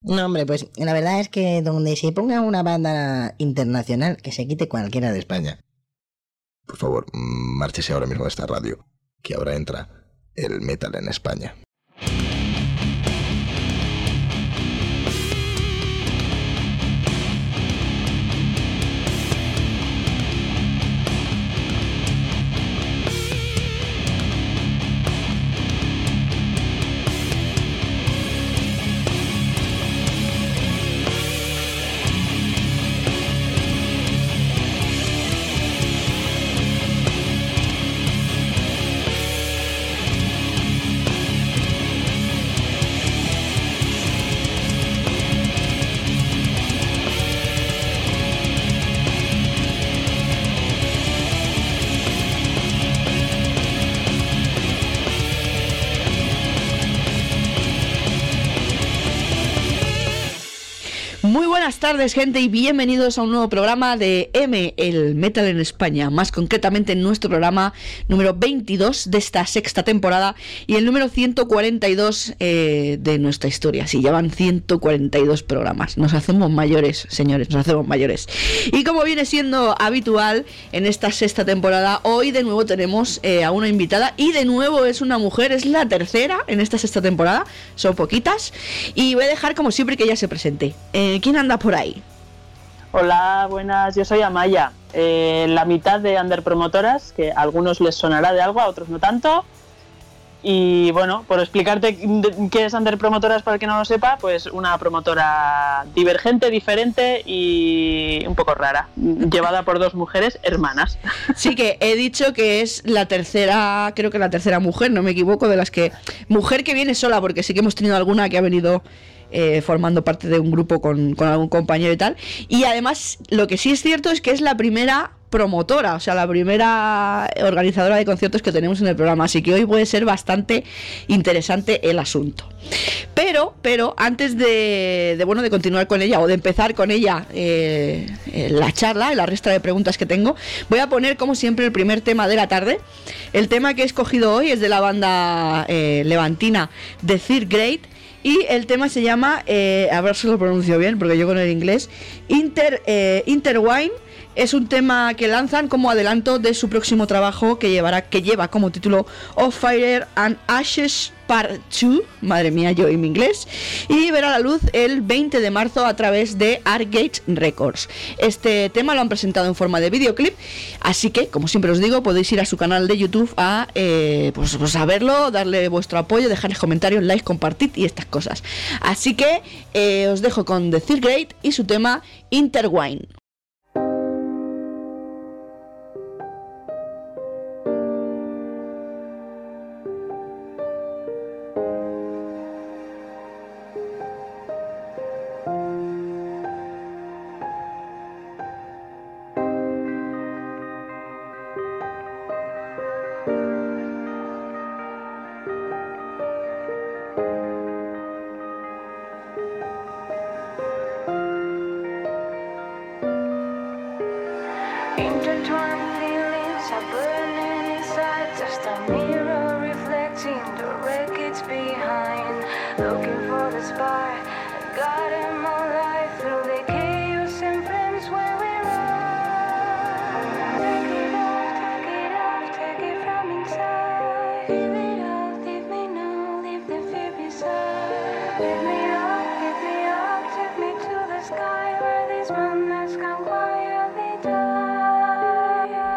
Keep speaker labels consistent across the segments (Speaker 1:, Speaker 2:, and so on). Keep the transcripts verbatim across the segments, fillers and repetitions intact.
Speaker 1: No, hombre, pues la verdad es que donde se ponga una banda internacional, que se quite cualquiera de España.
Speaker 2: Por favor, márchese ahora mismo de esta radio, que ahora entra el metal en España.
Speaker 3: Muy buenas tardes, gente, y bienvenidos a un nuevo programa de M, el Metal en España, más concretamente en nuestro programa número veintidós de esta sexta temporada y el número ciento cuarenta y dos eh, de nuestra historia. Sí, llevan ciento cuarenta y dos programas. Nos hacemos mayores, señores, nos hacemos mayores. Y como viene siendo habitual en esta sexta temporada, hoy de nuevo tenemos eh, a una invitada y de nuevo es una mujer, es la tercera en esta sexta temporada, son poquitas, y voy a dejar como siempre que ella se presente. Eh, ¿Quién anda por ahí?
Speaker 4: Hola, buenas, yo soy Amaya, eh, la mitad de Under Promotoras, que a algunos les sonará de algo, a otros no tanto. Y bueno, por explicarte qué es Under Promotoras para el que no lo sepa, pues una promotora divergente, diferente y un poco rara, llevada por dos mujeres hermanas.
Speaker 3: Sí, que he dicho que es la tercera, creo que la tercera mujer, no me equivoco, de las que... Mujer que viene sola, porque sí que hemos tenido alguna que ha venido... Eh, formando parte de un grupo con, con algún compañero y tal. Y además lo que sí es cierto es que es la primera promotora, o sea, la primera organizadora de conciertos que tenemos en el programa, así que hoy puede ser bastante interesante el asunto. Pero, pero antes de, de bueno, de continuar con ella o de empezar con ella eh, la charla, la resta de preguntas que tengo, voy a poner como siempre el primer tema de la tarde. El tema que he escogido hoy es de la banda eh, levantina The Third Grade. Y el tema se llama, eh, a ver si lo pronuncio bien, porque yo con el inglés, Inter, eh, Intertwine. Es un tema que lanzan como adelanto de su próximo trabajo que llevará, que lleva como título Of Fire and Ashes Part dos, madre mía, yo y mi inglés, y verá la luz el veinte de marzo a través de Artgate Records. Este tema lo han presentado en forma de videoclip, así que, como siempre os digo, podéis ir a su canal de YouTube a, eh, pues, pues a verlo, darle vuestro apoyo, dejarles comentarios, likes, compartid y estas cosas. Así que eh, os dejo con The Third Grade y su tema Intertwine.
Speaker 5: Sky where these moments come quietly die.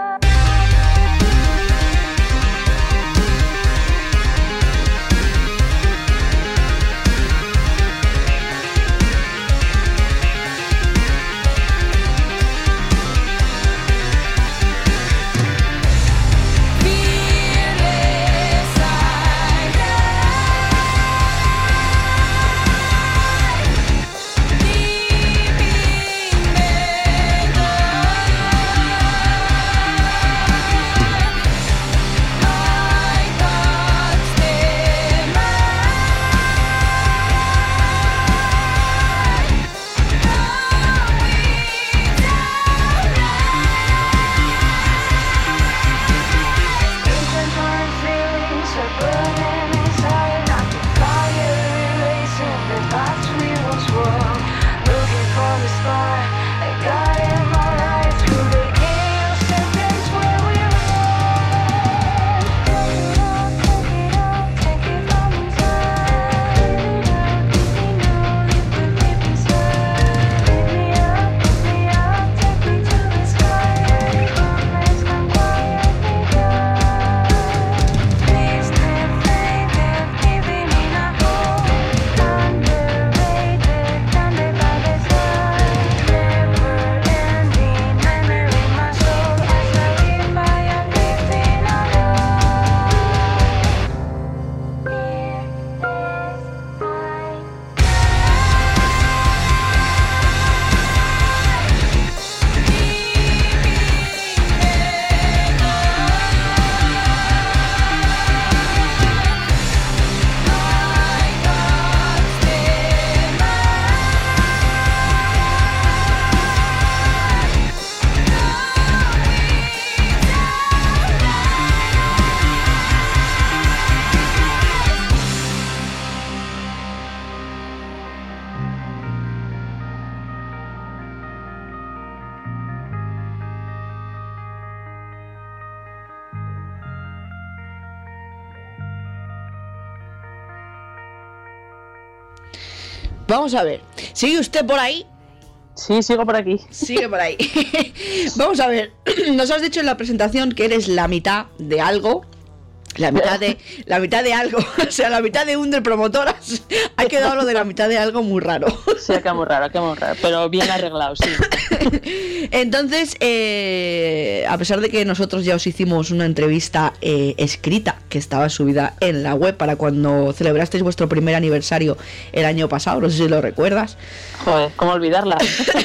Speaker 3: Vamos a ver, ¿sigue usted por ahí?
Speaker 4: Sí, sigo por aquí.
Speaker 3: Sigue por ahí. Vamos a ver, nos has dicho en la presentación que eres la mitad de algo. La mitad de la mitad de algo, o sea, la mitad de Under Promotoras. Ha quedado lo de la mitad de algo muy raro.
Speaker 4: Sí, ha quedado muy raro, ha quedado muy raro, pero bien arreglado, sí.
Speaker 3: Entonces, eh, a pesar de que nosotros ya os hicimos una entrevista eh, escrita que estaba subida en la web para cuando celebrasteis vuestro primer aniversario el año pasado, no sé si lo recuerdas.
Speaker 4: Joder, ¿cómo olvidarla?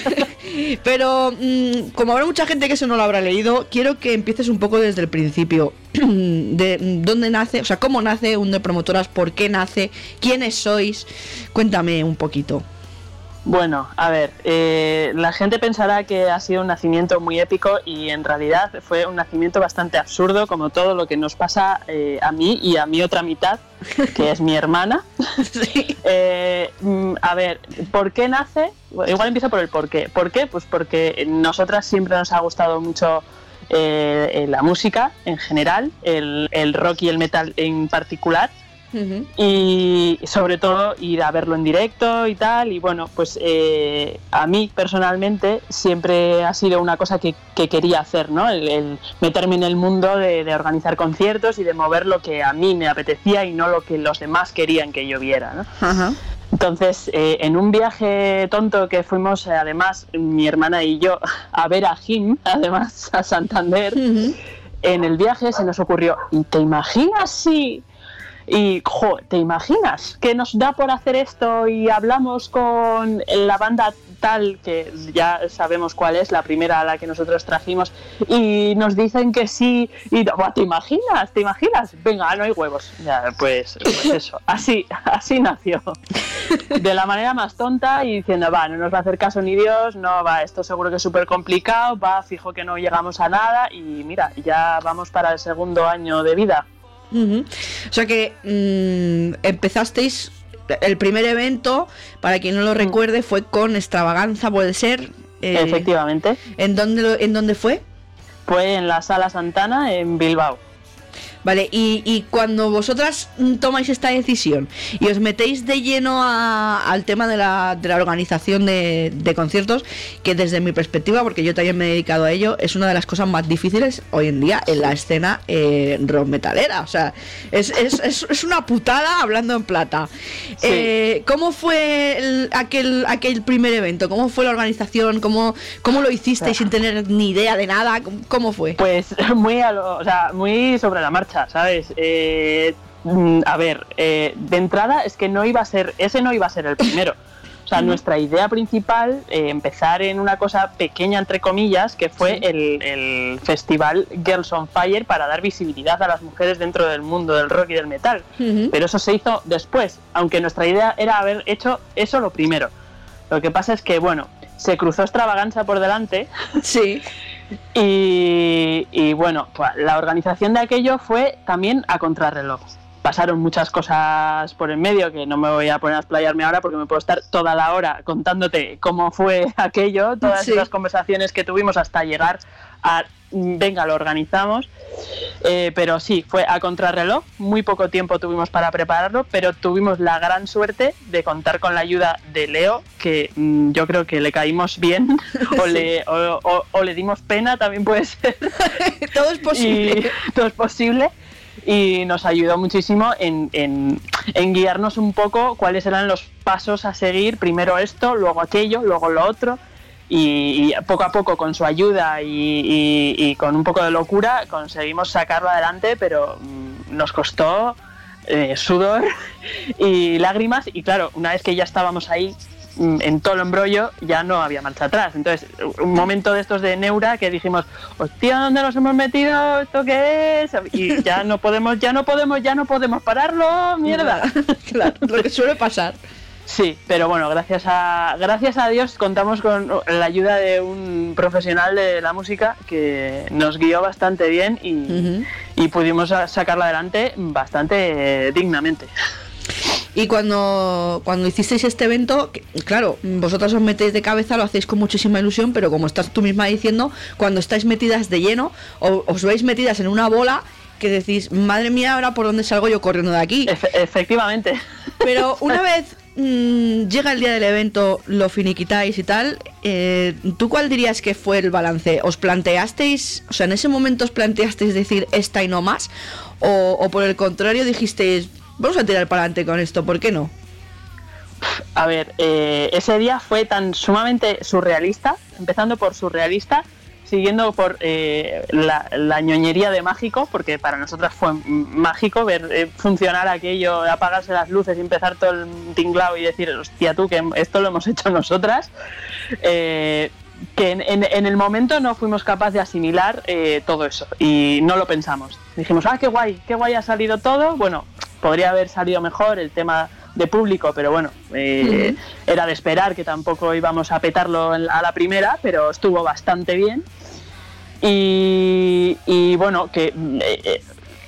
Speaker 3: Pero mmm, como habrá mucha gente que eso no lo habrá leído, quiero que empieces un poco desde el principio. De dónde nace, o sea, cómo nace Under Promotoras, por qué nace, quiénes sois. Cuéntame un poquito.
Speaker 4: Bueno, a ver, eh, la gente pensará que ha sido un nacimiento muy épico y en realidad fue un nacimiento bastante absurdo, como todo lo que nos pasa eh, a mí y a mi otra mitad, que es mi hermana.
Speaker 3: Sí.
Speaker 4: Eh, a ver, ¿por qué nace? Igual empiezo por el por qué. ¿Por qué? Pues porque nosotras siempre nos ha gustado mucho eh, la música en general, el, el rock y el metal en particular. Uh-huh. Y sobre todo ir a verlo en directo y tal, y bueno, pues eh, a mí personalmente siempre ha sido una cosa que, que quería hacer, ¿no? El, el meterme en el mundo de, de organizar conciertos y de mover lo que a mí me apetecía y no lo que los demás querían que yo viera, ¿no? Uh-huh. Entonces, eh, en un viaje tonto que fuimos, eh, además, mi hermana y yo, a ver a Jim, además, a Santander, uh-huh. En el viaje se nos ocurrió, ¿te imaginas si...? Y, jo, ¿te imaginas que nos da por hacer esto y hablamos con la banda tal, que ya sabemos cuál es, la primera a la que nosotros trajimos, y nos dicen que sí, y ¿te imaginas? ¿Te imaginas? Venga, no hay huevos. Ya, pues, pues eso, así, así nació. De la manera más tonta y diciendo, va, no nos va a hacer caso ni Dios, no, va, esto seguro que es súper complicado, va, fijo que no llegamos a nada, y mira, ya vamos para el segundo año de vida.
Speaker 3: Uh-huh. O sea que mmm, empezasteis el primer evento, para quien no lo recuerde, fue con Extravaganza, puede ser.
Speaker 4: Eh, Efectivamente.
Speaker 3: ¿En dónde lo, en dónde fue?
Speaker 4: Fue en la Sala Santana en Bilbao.
Speaker 3: Vale, y, y cuando vosotras tomáis esta decisión y os metéis de lleno a, al tema de la, de la organización de, de conciertos, que desde mi perspectiva, porque yo también me he dedicado a ello, es una de las cosas más difíciles hoy en día en la escena eh, rock metalera. O sea, es, es, es, es una putada hablando en plata. Sí. Eh, ¿Cómo fue el, aquel, aquel primer evento? ¿Cómo fue la organización? ¿Cómo, cómo lo hicisteis sin tener ni idea de nada? ¿Cómo, cómo fue?
Speaker 4: Pues muy, a lo, o sea, muy sobre la marcha, ¿sabes? Eh, a ver, eh, de entrada es que no iba a ser, ese no iba a ser el primero. O sea, nuestra idea principal, eh, empezar en una cosa pequeña, entre comillas, que fue sí. el, el festival Girls on Fire, para dar visibilidad a las mujeres dentro del mundo del rock y del metal. Uh-huh. Pero eso se hizo después, aunque nuestra idea era haber hecho eso lo primero. Lo que pasa es que, bueno, se cruzó Extravaganza por delante.
Speaker 3: Sí.
Speaker 4: Y, y bueno, pues la organización de aquello fue también a contrarreloj. Pasaron muchas cosas por en medio que no me voy a poner a explayarme ahora, porque me puedo estar toda la hora contándote cómo fue aquello, todas sí. esas conversaciones que tuvimos hasta llegar a venga, lo organizamos. Eh, pero sí, fue a contrarreloj, muy poco tiempo tuvimos para prepararlo, pero tuvimos la gran suerte de contar con la ayuda de Leo, que mmm, yo creo que le caímos bien, o, sí. le, o, o, o le dimos pena, también puede ser.
Speaker 3: Todo es posible.
Speaker 4: Y, todo es posible. Y nos ayudó muchísimo en, en, en guiarnos un poco cuáles eran los pasos a seguir, primero esto, luego aquello, luego lo otro. Y, y poco a poco, con su ayuda y, y, y con un poco de locura, conseguimos sacarlo adelante, pero mmm, nos costó eh, sudor y lágrimas. Y claro, una vez que ya estábamos ahí mmm, en todo el embrollo, ya no había marcha atrás. Entonces, un momento de estos de neura que dijimos, hostia, ¿dónde nos hemos metido? ¿Esto qué es? Y ya no podemos, ya no podemos, ya no podemos pararlo, mierda.
Speaker 3: Claro, lo que suele pasar.
Speaker 4: Sí, pero bueno, gracias a gracias a Dios contamos con la ayuda de un profesional de la música que nos guió bastante bien y, uh-huh. y pudimos sacarla adelante bastante eh, dignamente.
Speaker 3: Y cuando, cuando hicisteis este evento, claro, vosotras os metéis de cabeza, lo hacéis con muchísima ilusión, pero como estás tú misma diciendo, cuando estáis metidas de lleno, o, os veis metidas en una bola que decís, madre mía, ahora por dónde salgo yo corriendo de aquí.
Speaker 4: Efe- efectivamente.
Speaker 3: Pero una vez mmm, llega el día del evento, lo finiquitáis y tal, eh, ¿tú cuál dirías que fue el balance? ¿Os planteasteis, o sea, en ese momento os planteasteis decir esta y no más? ¿O, o por el contrario dijisteis, vamos a tirar para adelante con esto, ¿por qué no?
Speaker 4: A ver, eh, ese día fue tan sumamente surrealista, empezando por surrealista, siguiendo por eh, la, la ñoñería de mágico, porque para nosotras fue mágico ver eh, funcionar aquello, apagarse las luces y empezar todo el tinglao y decir, hostia tú, que esto lo hemos hecho nosotras, eh, que en, en, en el momento no fuimos capaces de asimilar eh, todo eso y no lo pensamos. Dijimos, ah, qué guay, qué guay ha salido todo, bueno, podría haber salido mejor el tema de público, pero bueno, eh, uh-huh. era de esperar, que tampoco íbamos a petarlo a la primera, pero estuvo bastante bien. Y, y bueno, que eh, eh,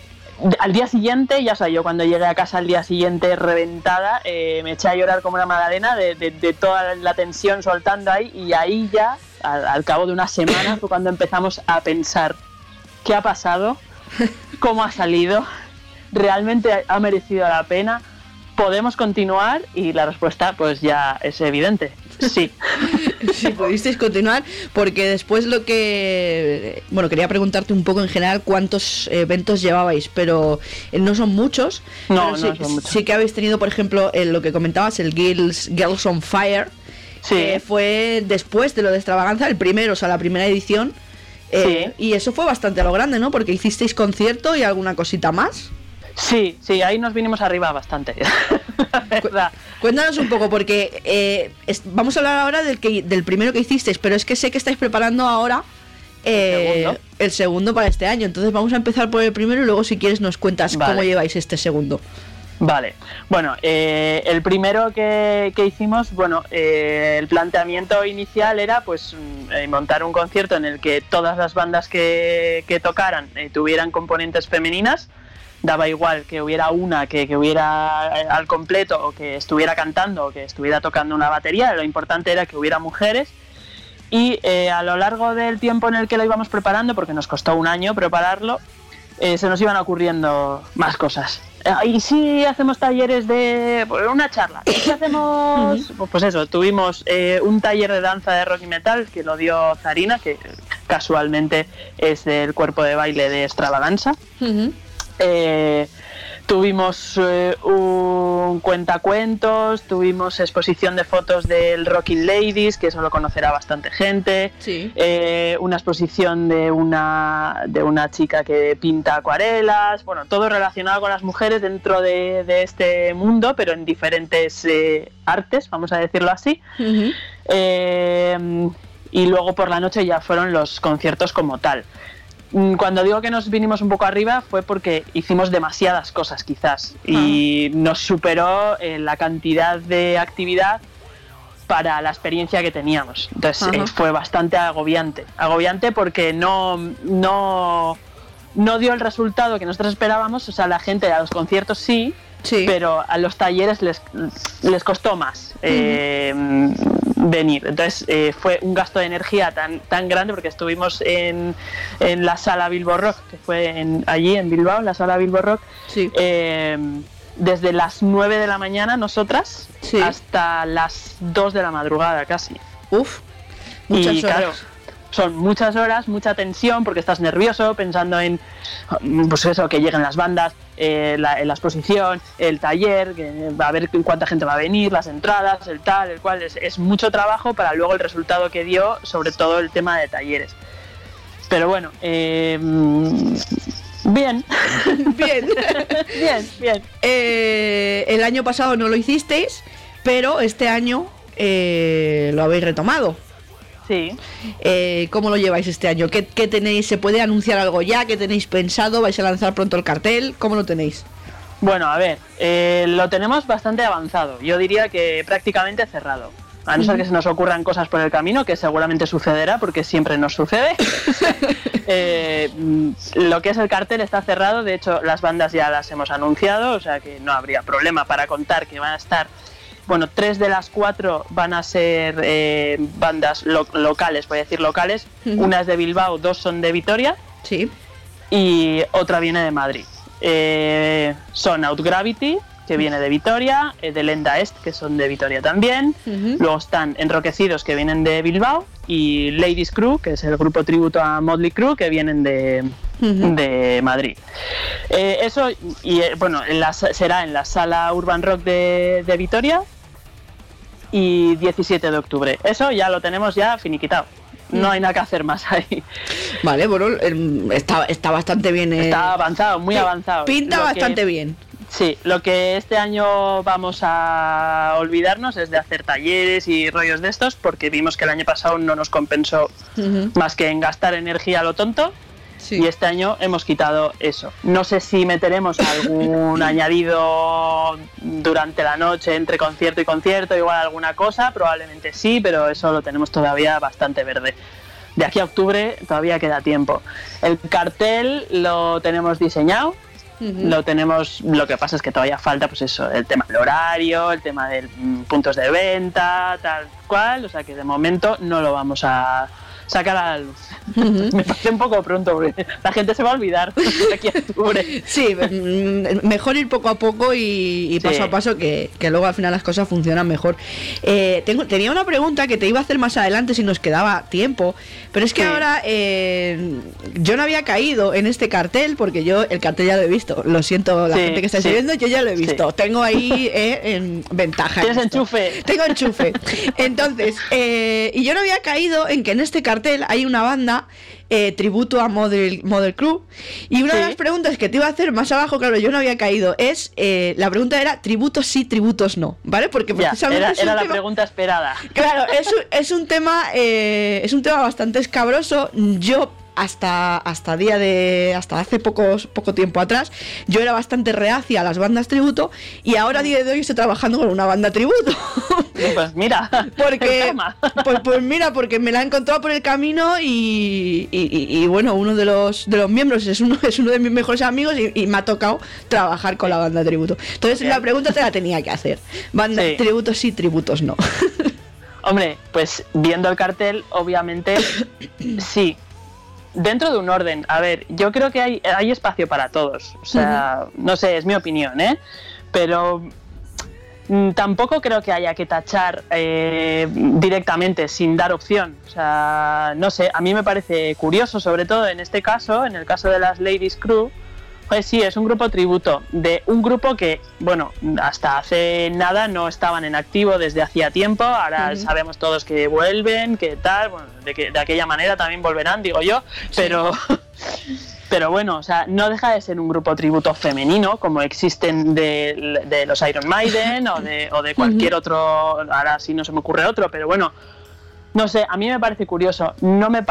Speaker 4: al día siguiente, ya sé, yo cuando llegué a casa al día siguiente reventada, eh, me eché a llorar como una magdalena de, de, de toda la tensión soltando ahí, y ahí ya, al, al cabo de una semana, fue cuando empezamos a pensar qué ha pasado, cómo ha salido, realmente ha merecido la pena, podemos continuar, y la respuesta pues ya es evidente, sí.
Speaker 3: Sí, pudisteis continuar, porque después lo que... Bueno, quería preguntarte un poco en general cuántos eventos llevabais, pero no son muchos.
Speaker 4: No,
Speaker 3: pero sí,
Speaker 4: no son muchos.
Speaker 3: Sí que habéis tenido, por ejemplo, en lo que comentabas, el Girls, Girls on Fire,
Speaker 4: sí.
Speaker 3: que fue después de lo de Extravaganza, el primero, o sea, la primera edición. Eh, sí. Y eso fue bastante a lo grande, ¿no? Porque hicisteis concierto y alguna cosita más.
Speaker 4: Sí, sí, ahí nos vinimos arriba bastante. ¿Verdad?
Speaker 3: Cuéntanos un poco, porque eh, es, vamos a hablar ahora del, que, del primero que hicisteis, pero es que sé que estáis preparando ahora eh, ¿El, segundo? el segundo para este año. Entonces vamos a empezar por el primero y luego, si quieres, nos cuentas vale. cómo lleváis este segundo.
Speaker 4: Vale, bueno, eh, el primero que, que hicimos, bueno, eh, el planteamiento inicial era pues eh, montar un concierto en el que todas las bandas que, que tocaran eh, tuvieran componentes femeninas. Daba igual que hubiera una que, que hubiera al completo, o que estuviera cantando, o que estuviera tocando una batería. Lo importante era que hubiera mujeres. Y eh, a lo largo del tiempo en el que lo íbamos preparando, porque nos costó un año prepararlo, eh, se nos iban ocurriendo más cosas. Y si hacemos talleres de... una charla. ¿Y si hacemos...? Pues eso, tuvimos eh, un taller de danza de rock y metal que lo dio Zarina, que casualmente es del cuerpo de baile de Extravaganza. Uh-huh. Eh, tuvimos eh, un cuentacuentos, tuvimos exposición de fotos del Rocking Ladies, que eso lo conocerá bastante gente,
Speaker 3: sí.
Speaker 4: eh, una exposición de una, de una chica que pinta acuarelas, bueno, todo relacionado con las mujeres dentro de, de este mundo, pero en diferentes eh, artes, vamos a decirlo así. Uh-huh. eh, y luego por la noche ya fueron los conciertos como tal. Cuando digo que nos vinimos un poco arriba fue porque hicimos demasiadas cosas quizás y nos superó eh, la cantidad de actividad para la experiencia que teníamos. Entonces eh, fue bastante agobiante, agobiante porque no, no, no dio el resultado que nosotros esperábamos. O sea, la gente a los conciertos sí, sí. pero a los talleres les, les costó más eh, uh-huh. venir. Entonces eh, fue un gasto de energía tan, tan grande, porque estuvimos en, en la sala Bilbo Rock, que fue en, allí en Bilbao, la sala Bilbo Rock,
Speaker 3: sí.
Speaker 4: eh, desde las nueve de la mañana nosotras
Speaker 3: sí.
Speaker 4: hasta las dos de la madrugada casi.
Speaker 3: Uf, muchas
Speaker 4: y,
Speaker 3: horas.
Speaker 4: Claro, son muchas horas, mucha tensión, porque estás nervioso pensando en pues eso, que lleguen las bandas, eh, la, la exposición, el taller, que va a ver cuánta gente va a venir, las entradas, el tal, el cual. Es, es mucho trabajo para luego el resultado que dio, sobre todo el tema de talleres. Pero bueno, eh, bien.
Speaker 3: Bien.
Speaker 4: bien, bien.
Speaker 3: Eh, el año pasado no lo hicisteis, pero este año eh, lo habéis retomado.
Speaker 4: Sí.
Speaker 3: Eh, ¿Cómo lo lleváis este año? ¿Qué, ¿Qué tenéis? ¿Se puede anunciar algo ya? ¿Qué tenéis pensado? ¿Vais a lanzar pronto el cartel? ¿Cómo lo tenéis?
Speaker 4: Bueno, a ver, eh, lo tenemos bastante avanzado. Yo diría que prácticamente cerrado. A no ser que se nos ocurran cosas por el camino, que seguramente sucederá, porque siempre nos sucede. eh, lo que es el cartel está cerrado. De hecho, las bandas ya las hemos anunciado, o sea que no habría problema para contar que van a estar... Bueno, tres de las cuatro van a ser eh, bandas lo- locales, voy a decir locales. Uh-huh. Una es de Bilbao, dos son de Vitoria.
Speaker 3: Sí.
Speaker 4: Y otra viene de Madrid. Eh, son Outgravity, que viene de Vitoria, eh, de Lenda Est, que son de Vitoria también. Uh-huh. Luego están Enroquecidos, que vienen de Bilbao, y Ladies Crew, que es el grupo tributo a Motley Crue, que vienen de, uh-huh. de Madrid. Eh, eso, y eh, bueno, en la, será en la Sala Urban Rock de, de Vitoria, y diecisiete de octubre. Eso ya lo tenemos ya finiquitado. No hay nada que hacer más ahí.
Speaker 3: Vale, bueno, está, está bastante bien. Eh...
Speaker 4: Está avanzado, muy avanzado.
Speaker 3: Pinta
Speaker 4: lo
Speaker 3: bastante
Speaker 4: que,
Speaker 3: bien.
Speaker 4: Sí, lo que este año vamos a olvidarnos es de hacer talleres y rollos de estos, porque vimos que el año pasado no nos compensó uh-huh. más que en gastar energía a lo tonto. Sí. Y este año hemos quitado eso. No sé si meteremos algún añadido durante la noche entre concierto y concierto, igual alguna cosa, probablemente sí, pero eso lo tenemos todavía bastante verde. De aquí a octubre todavía queda tiempo. El cartel lo tenemos diseñado, uh-huh. lo tenemos, lo que pasa es que todavía falta pues eso, el tema del horario, el tema de puntos de venta, tal cual, o sea que de momento no lo vamos a sacar a la luz. Uh-huh. Me parece un poco pronto, porque la gente se va a olvidar de aquí a octubre.
Speaker 3: Sí, mejor ir poco a poco y, y paso sí. a paso, que, que luego al final las cosas funcionan mejor. Eh, tengo, tenía una pregunta que te iba a hacer más adelante si nos quedaba tiempo, pero es que sí. ahora eh, yo no había caído en este cartel, porque yo el cartel ya lo he visto. Lo siento, la sí, gente que está sí. viendo, yo ya lo he visto. Sí. Tengo ahí eh, en ventaja.
Speaker 4: Tienes enchufe.
Speaker 3: Tengo enchufe. Entonces, eh, y yo no había caído en que en este cartel hay una banda eh, tributo a Motley Crue, y una sí. de las preguntas que te iba a hacer más abajo, claro, yo no había caído, es eh, la pregunta era tributos sí, tributos no, ¿vale? Porque
Speaker 4: ya,
Speaker 3: precisamente
Speaker 4: era,
Speaker 3: es un
Speaker 4: era la
Speaker 3: tema,
Speaker 4: pregunta esperada.
Speaker 3: Claro, es, es un tema eh, es un tema bastante escabroso. Yo hasta hasta día de hasta hace pocos poco tiempo atrás yo era bastante reacia a las bandas tributo, y ahora a día de hoy estoy trabajando con una banda tributo.
Speaker 4: Pues mira,
Speaker 3: porque pues, pues mira, porque me la he encontrado por el camino y, y, y, y bueno, uno de los de los miembros es uno es uno de mis mejores amigos, y, y me ha tocado trabajar con la banda tributo. Entonces Bien. la pregunta te la tenía que hacer. Banda sí. tributos sí, tributos no.
Speaker 4: Hombre, pues viendo el cartel, obviamente sí. Dentro de un orden, a ver, yo creo que hay, hay espacio para todos, o sea, uh-huh. no sé, es mi opinión, ¿eh? Pero mm, tampoco creo que haya que tachar eh, directamente, sin dar opción, o sea, no sé, a mí me parece curioso, sobre todo en este caso, en el caso de las Ladies Crew, pues sí, es un grupo tributo de un grupo que, bueno, hasta hace nada no estaban en activo desde hacía tiempo, ahora uh-huh. sabemos todos que vuelven, que tal, bueno, de, que, de aquella manera también volverán, digo yo, pero, sí. pero bueno, o sea, no deja de ser un grupo tributo femenino, como existen de, de los Iron Maiden o de, o de cualquier uh-huh. otro, ahora sí no se me ocurre otro, pero bueno, no sé, a mí me parece curioso, no me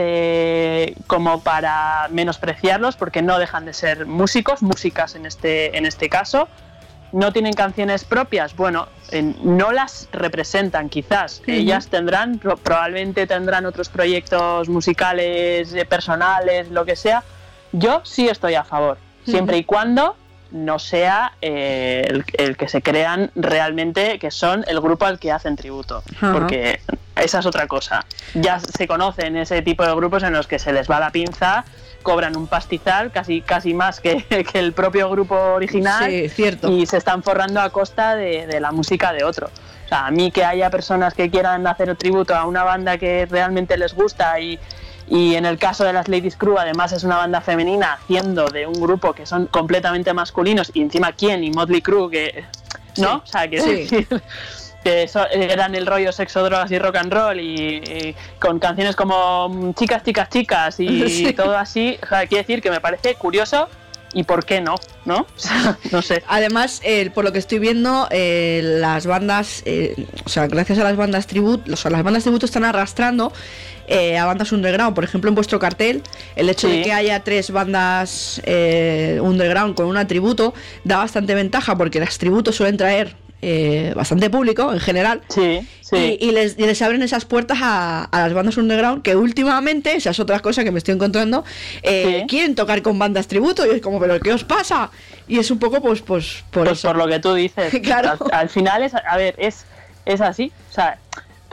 Speaker 4: parece como para menospreciarlos, porque no dejan de ser músicos, músicas en este, en este caso. No tienen canciones propias, bueno, eh, no las representan quizás, uh-huh. ellas tendrán, pro- probablemente tendrán otros proyectos musicales, eh, personales, lo que sea. Yo sí estoy a favor, uh-huh. siempre y cuando no sea eh, el, el que se crean realmente que son el grupo al que hacen tributo, uh-huh. porque esa es otra cosa. Ya se conocen ese tipo de grupos en los que se les va la pinza, cobran un pastizal, casi casi más que, que el propio grupo original,
Speaker 3: sí, cierto.
Speaker 4: Y se están forrando a costa de, de la música de otro. O sea, a mí que haya personas que quieran hacer tributo a una banda que realmente les gusta, y Y en el caso de las Ladies Crew, además es una banda femenina haciendo de un grupo que son completamente masculinos, y encima quién, y Motley Crue, que ¿no? Sí. O sea, que, sí. que eso, eran el rollo sexo, drogas y rock and roll, y, y con canciones como chicas, chicas, chicas y sí. todo así. O sea, quiere decir que me parece curioso. ¿Y por qué no? ¿No? O sea, no sé.
Speaker 3: Además, eh, por lo que estoy viendo, eh, las bandas, eh, o sea, gracias a las bandas tributo, o sea, las bandas tributo están arrastrando eh, a bandas underground. Por ejemplo, en vuestro cartel, el hecho sí. de que haya tres bandas eh, underground con una tributo da bastante ventaja, porque las tributos suelen traer eh, bastante público en general.
Speaker 4: Sí, sí.
Speaker 3: Y, y, les, y les abren esas puertas a, a las bandas underground, que últimamente, esa es otra cosa que me estoy encontrando, eh, sí. quieren tocar con bandas tributo, y es como, ¿pero qué os pasa? Y es un poco, pues, pues por
Speaker 4: pues
Speaker 3: eso.
Speaker 4: Por lo que tú dices.
Speaker 3: Claro.
Speaker 4: Al, al final, es, a ver, es, es así. O sea,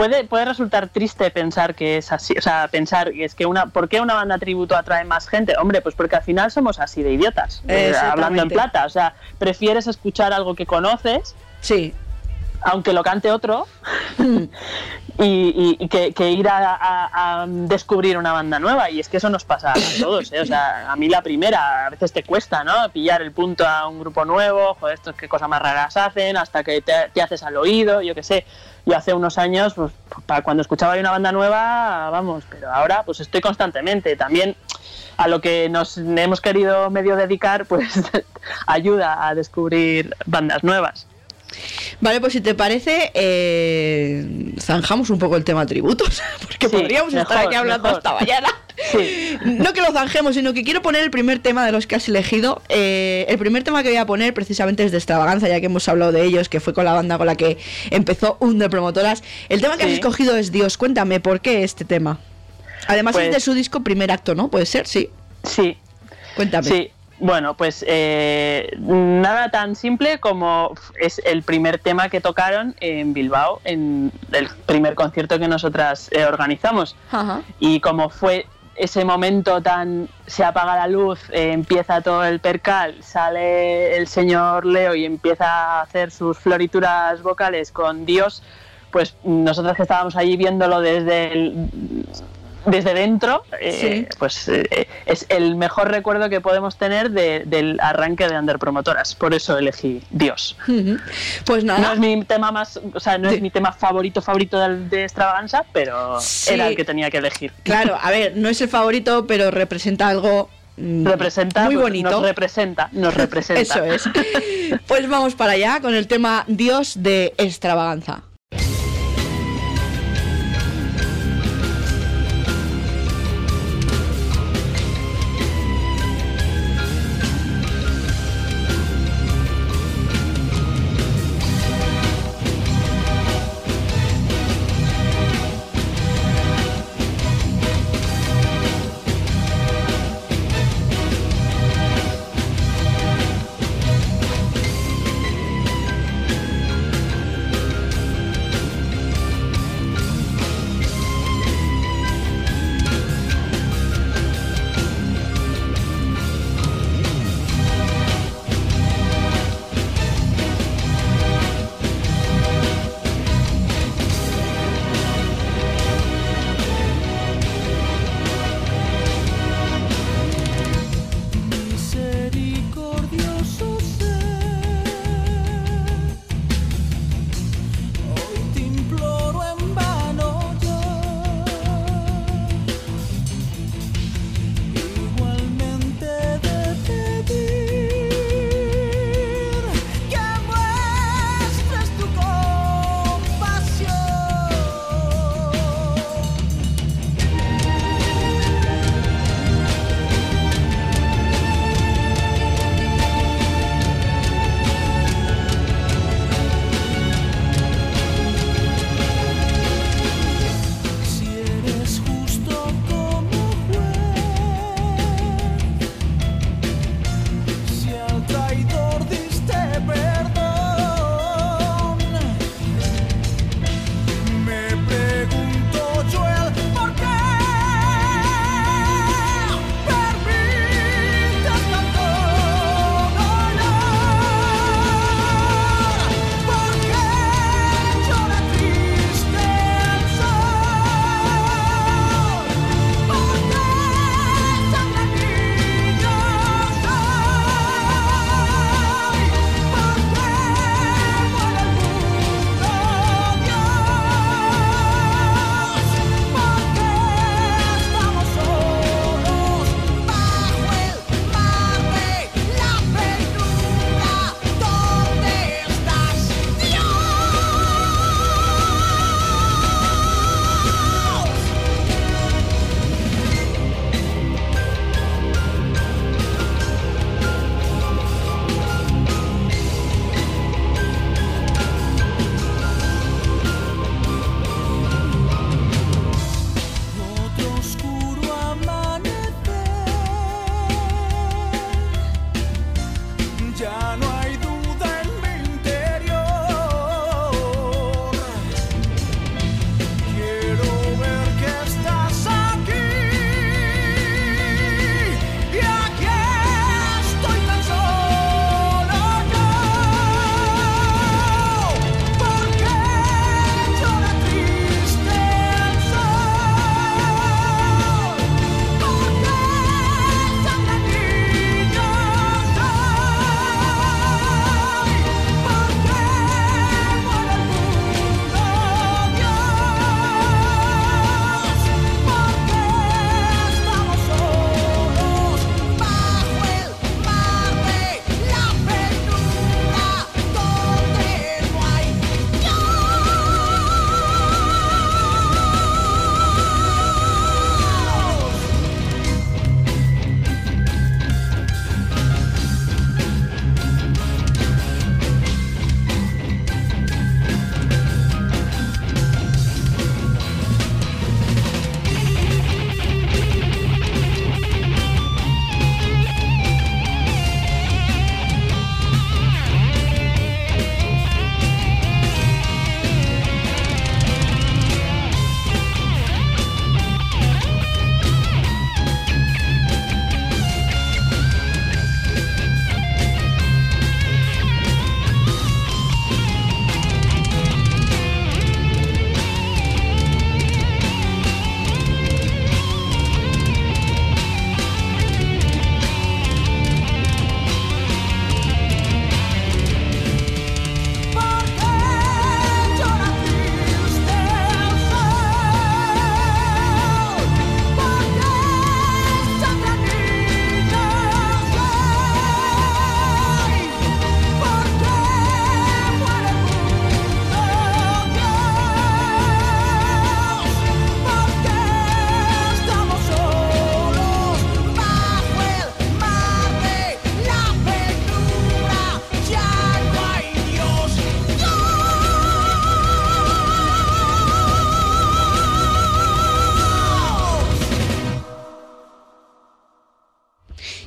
Speaker 4: puede, puede resultar triste pensar que es así, o sea, pensar que es que una, ¿por qué una banda tributo atrae más gente? Hombre, pues porque al final somos así de idiotas, eh, hablando en plata, o sea, prefieres escuchar algo que conoces,
Speaker 3: sí,
Speaker 4: aunque lo cante otro, y, y, y que, que ir a, a, a descubrir una banda nueva. Y es que eso nos pasa a todos, ¿eh? O sea, a mí la primera, a veces te cuesta, ¿no? Pillar el punto a un grupo nuevo, joder, estos qué cosas más raras hacen, hasta que te, te haces al oído, yo qué sé. Yo hace unos años, pues, para cuando escuchaba una banda nueva, vamos, pero ahora pues estoy constantemente. También a lo que nos hemos querido medio dedicar, pues ayuda a descubrir bandas nuevas.
Speaker 3: Vale, pues si te parece, eh, zanjamos un poco el tema tributos, porque sí, podríamos mejor, estar aquí hablando mejor. hasta mañana. Sí. No que lo zanjemos, sino que quiero poner el primer tema de los que has elegido. Eh, el primer tema que voy a poner precisamente es de Extravaganza, ya que hemos hablado de ellos, que fue con la banda con la que empezó Under Promotoras. El tema que sí. has escogido es Dios. Cuéntame, ¿por qué este tema? Además pues, es de su disco Primer Acto, ¿no? ¿Puede ser? Sí.
Speaker 4: Sí.
Speaker 3: Cuéntame.
Speaker 4: Sí. Bueno, pues eh, nada tan simple como es el primer tema que tocaron en Bilbao, en el primer concierto que nosotras eh, organizamos. Ajá. Y como fue ese momento tan... se apaga la luz, eh, empieza todo el percal, sale el señor Leo y empieza a hacer sus florituras vocales con Dios, pues nosotras que estábamos allí viéndolo desde el... desde dentro, eh, sí. pues eh, es el mejor recuerdo que podemos tener de, del arranque de Under Promotoras. Por eso elegí Dios.
Speaker 3: Uh-huh. Pues nada.
Speaker 4: No es mi tema más, o sea, no sí. es mi tema favorito favorito de, de Extravaganza, pero sí. era el que tenía que elegir.
Speaker 3: Claro, a ver, no es el favorito, pero representa algo
Speaker 4: representa,
Speaker 3: muy bonito.
Speaker 4: Nos representa, nos representa.
Speaker 3: Eso es. Pues vamos para allá con el tema Dios de Extravaganza.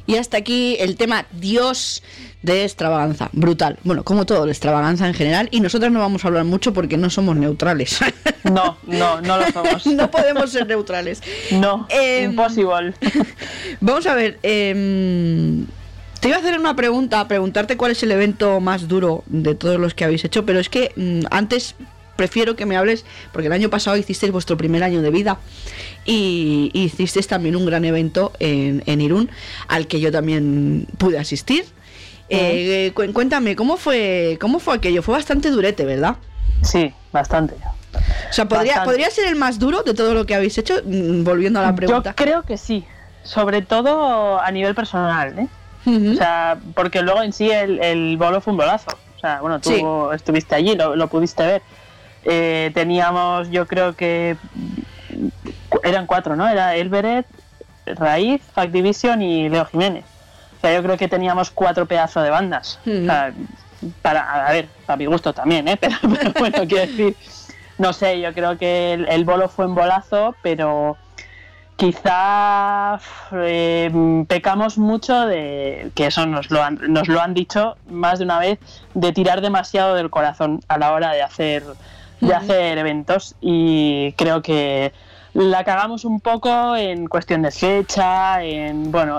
Speaker 3: Y hasta aquí el tema Dios de extravaganza. Brutal. Bueno, como todo, de extravaganza en general. Y nosotras no vamos a hablar mucho porque no somos neutrales.
Speaker 4: No, no, no lo somos.
Speaker 3: No podemos ser neutrales.
Speaker 4: No, eh, imposible.
Speaker 3: Vamos a ver. Eh, te iba a hacer una pregunta, preguntarte cuál es el evento más duro de todos los que habéis hecho, pero es que mmm, antes prefiero que me hables, porque el año pasado hicisteis vuestro primer año de vida y, y hicisteis también un gran evento en, en Irún, al que yo también pude asistir. Uh-huh. Eh, cu- cuéntame, ¿cómo fue, cómo fue aquello? Fue bastante durete, ¿verdad?
Speaker 4: Sí, bastante.
Speaker 3: O sea, ¿podría, ¿podría ser el más duro de todo lo que habéis hecho? Mm, volviendo a la pregunta.
Speaker 4: Yo creo que sí, sobre todo a nivel personal, ¿eh? Uh-huh. O sea, porque luego en sí el, el bolo fue un bolazo. O sea, bueno, tú sí. estuviste allí, lo, lo pudiste ver. Eh, teníamos, yo creo que eran cuatro, ¿no? Era Elberet, Raíz, Fact Division y Leo Jiménez. O sea, yo creo que teníamos cuatro pedazos de bandas. Uh-huh. O sea, para, a ver, para mi gusto también, ¿eh? Pero, pero bueno, quiero decir, no sé, yo creo que el, el bolo fue un bolazo, pero quizá eh, pecamos mucho de, que eso nos lo, han, nos lo han dicho más de una vez, de tirar demasiado del corazón a la hora de hacer... de hacer eventos, y creo que la cagamos un poco en cuestión de fecha, en, bueno,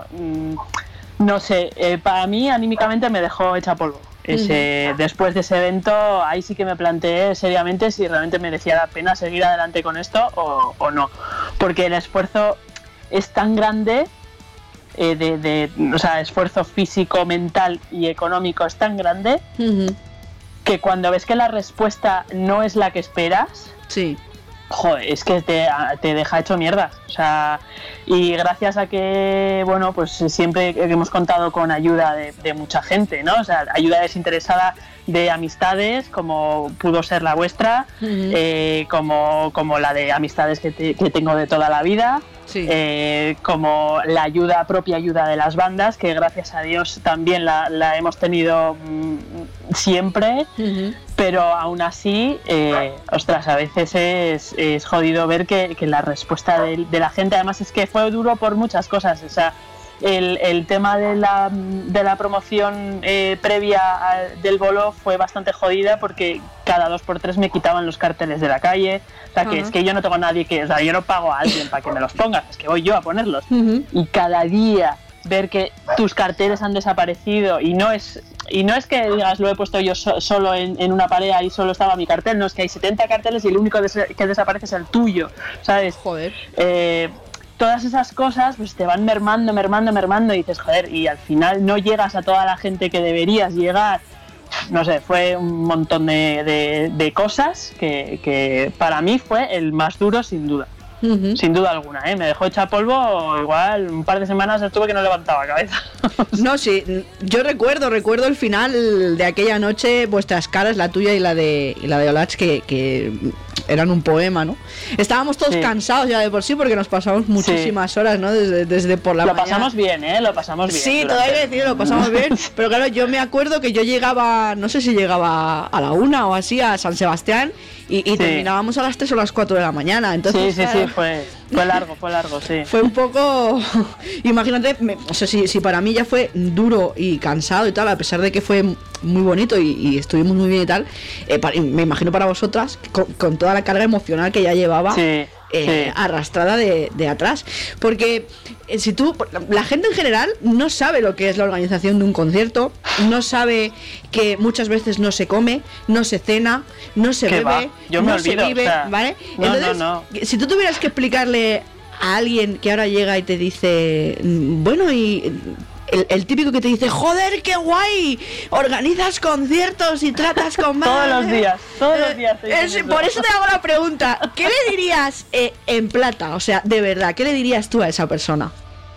Speaker 4: no sé, eh, para mí anímicamente me dejó hecha polvo. Ese, uh-huh. Después de ese evento, ahí sí que me planteé seriamente si realmente merecía la pena seguir adelante con esto o, o no, porque el esfuerzo es tan grande, eh, de, de, o sea, esfuerzo físico, mental y económico es tan grande, uh-huh. que cuando ves que la respuesta no es la que esperas,
Speaker 3: sí,
Speaker 4: joder, es que te, te deja hecho mierda. O sea, y gracias a que, bueno, pues siempre hemos contado con ayuda de, de mucha gente, ¿no? O sea, ayuda desinteresada de amistades, como pudo ser la vuestra, uh-huh. eh, como, como la de amistades que, te, que tengo de toda la vida. Sí. Eh, como la ayuda, propia ayuda de las bandas, que gracias a Dios también la, la hemos tenido mmm, siempre, uh-huh. pero aún así, eh, ostras, a veces es, es jodido ver que, que la respuesta de, de la gente, además es que fue duro por muchas cosas, o sea, el, el tema de la, de la promoción eh, previa a, del bolo fue bastante jodida, porque cada dos por tres me quitaban los carteles de la calle. O sea, que uh-huh. es que yo no tengo a nadie que... O sea, yo no pago a alguien para que me los ponga, es que voy yo a ponerlos. Uh-huh. Y cada día ver que tus carteles han desaparecido, y no es y no es que digas, lo he puesto yo so, solo en, en una pared y solo estaba mi cartel, no, es que hay setenta carteles y el único des- que desaparece es el tuyo, ¿sabes?
Speaker 3: Joder.
Speaker 4: Eh... Todas esas cosas pues te van mermando, mermando, mermando, y dices, joder, y al final no llegas a toda la gente que deberías llegar. No sé, fue un montón de, de, de cosas que, que para mí fue el más duro, sin duda. Uh-huh. Sin duda alguna, ¿eh? Me dejó hecha polvo, igual un par de semanas estuve que no levantaba cabeza.
Speaker 3: No, sí, yo recuerdo, recuerdo el final de aquella noche, vuestras caras, la tuya y la de, y la de Olach, que... que... eran un poema, ¿no? Estábamos todos sí. cansados ya de por sí, porque nos pasamos muchísimas sí. horas, ¿no? Desde, desde por la
Speaker 4: lo
Speaker 3: mañana.
Speaker 4: Lo pasamos bien, ¿eh? Lo pasamos bien.
Speaker 3: Sí, todavía hay que decir, lo pasamos bien. Pero claro, yo me acuerdo que yo llegaba, no sé si llegaba a la una o así, a San Sebastián, y, y sí. terminábamos a las tres o las cuatro de la mañana. Entonces,
Speaker 4: sí, sí,
Speaker 3: claro,
Speaker 4: sí, fue, fue largo, fue largo, sí.
Speaker 3: Fue un poco... Imagínate, me, o sea, si, si para mí ya fue duro y cansado y tal, a pesar de que fue muy bonito y, y estuvimos muy bien y tal, eh, para, me imagino para vosotras, con, con toda la carga emocional que ya llevaba, sí, eh, sí. arrastrada de, de atrás. Porque eh, si tú, la gente en general no sabe lo que es la organización de un concierto, no sabe que muchas veces no se come, no se cena, no se bebe,
Speaker 4: va? Yo me
Speaker 3: no
Speaker 4: olvido,
Speaker 3: se vive,
Speaker 4: o sea,
Speaker 3: ¿vale?
Speaker 4: No,
Speaker 3: Entonces,
Speaker 4: no, no.
Speaker 3: si tú tuvieras que explicarle a alguien que ahora llega y te dice, bueno, y... El, el típico que te dice, joder, qué guay, organizas conciertos y tratas con más.
Speaker 4: Todos los días, todos los días.
Speaker 3: Eh, es, por eso te hago la pregunta, ¿qué le dirías eh, en plata? O sea, de verdad, ¿qué le dirías tú a esa persona?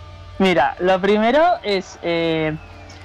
Speaker 4: Mira, lo primero es, eh,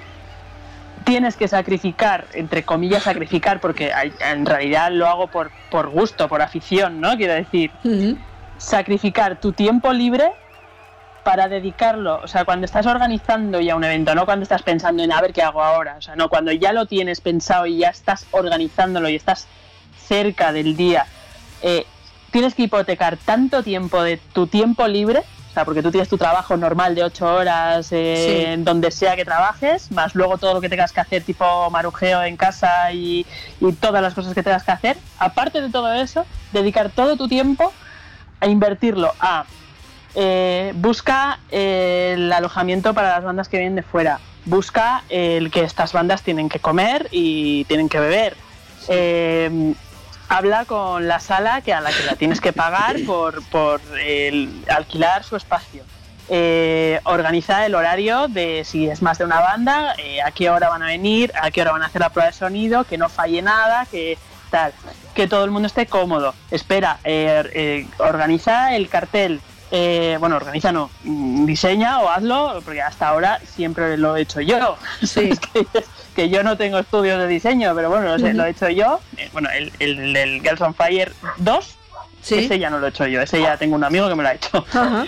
Speaker 4: tienes que sacrificar, entre comillas sacrificar, porque en realidad lo hago por, por gusto, por afición, ¿no? Quiero decir, uh-huh. sacrificar tu tiempo libre para dedicarlo, o sea, cuando estás organizando ya un evento, no cuando estás pensando en a ver qué hago ahora, o sea, no, cuando ya lo tienes pensado y ya estás organizándolo y estás cerca del día, eh, tienes que hipotecar tanto tiempo de tu tiempo libre, o sea, porque tú tienes tu trabajo normal de ocho horas eh,
Speaker 3: Sí.
Speaker 4: en donde sea que trabajes, más luego todo lo que tengas que hacer, tipo marujeo en casa y, y todas las cosas que tengas que hacer. Aparte de todo eso, dedicar todo tu tiempo a invertirlo a eh, busca eh, el alojamiento para las bandas que vienen de fuera, busca el que estas bandas tienen que comer y tienen que beber. Eh, habla con la sala que a la que la tienes que pagar por, por el, alquilar su espacio. Eh, organiza el horario de si es más de una banda, eh, a qué hora van a venir, a qué hora van a hacer la prueba de sonido, que no falle nada, que tal, que todo el mundo esté cómodo. Espera, eh, eh, organiza el cartel. Eh, bueno, organiza no, diseña o hazlo, porque hasta ahora siempre lo he hecho yo.
Speaker 3: Sí.
Speaker 4: Es que, que yo no tengo estudios de diseño, pero bueno, lo, sé,
Speaker 3: Uh-huh.
Speaker 4: lo he hecho yo. Eh, bueno, el, el, el Girls on Fire dos,
Speaker 3: Sí.
Speaker 4: ese ya no lo he hecho yo, ese ya tengo un amigo que me lo ha hecho.
Speaker 3: Ajá.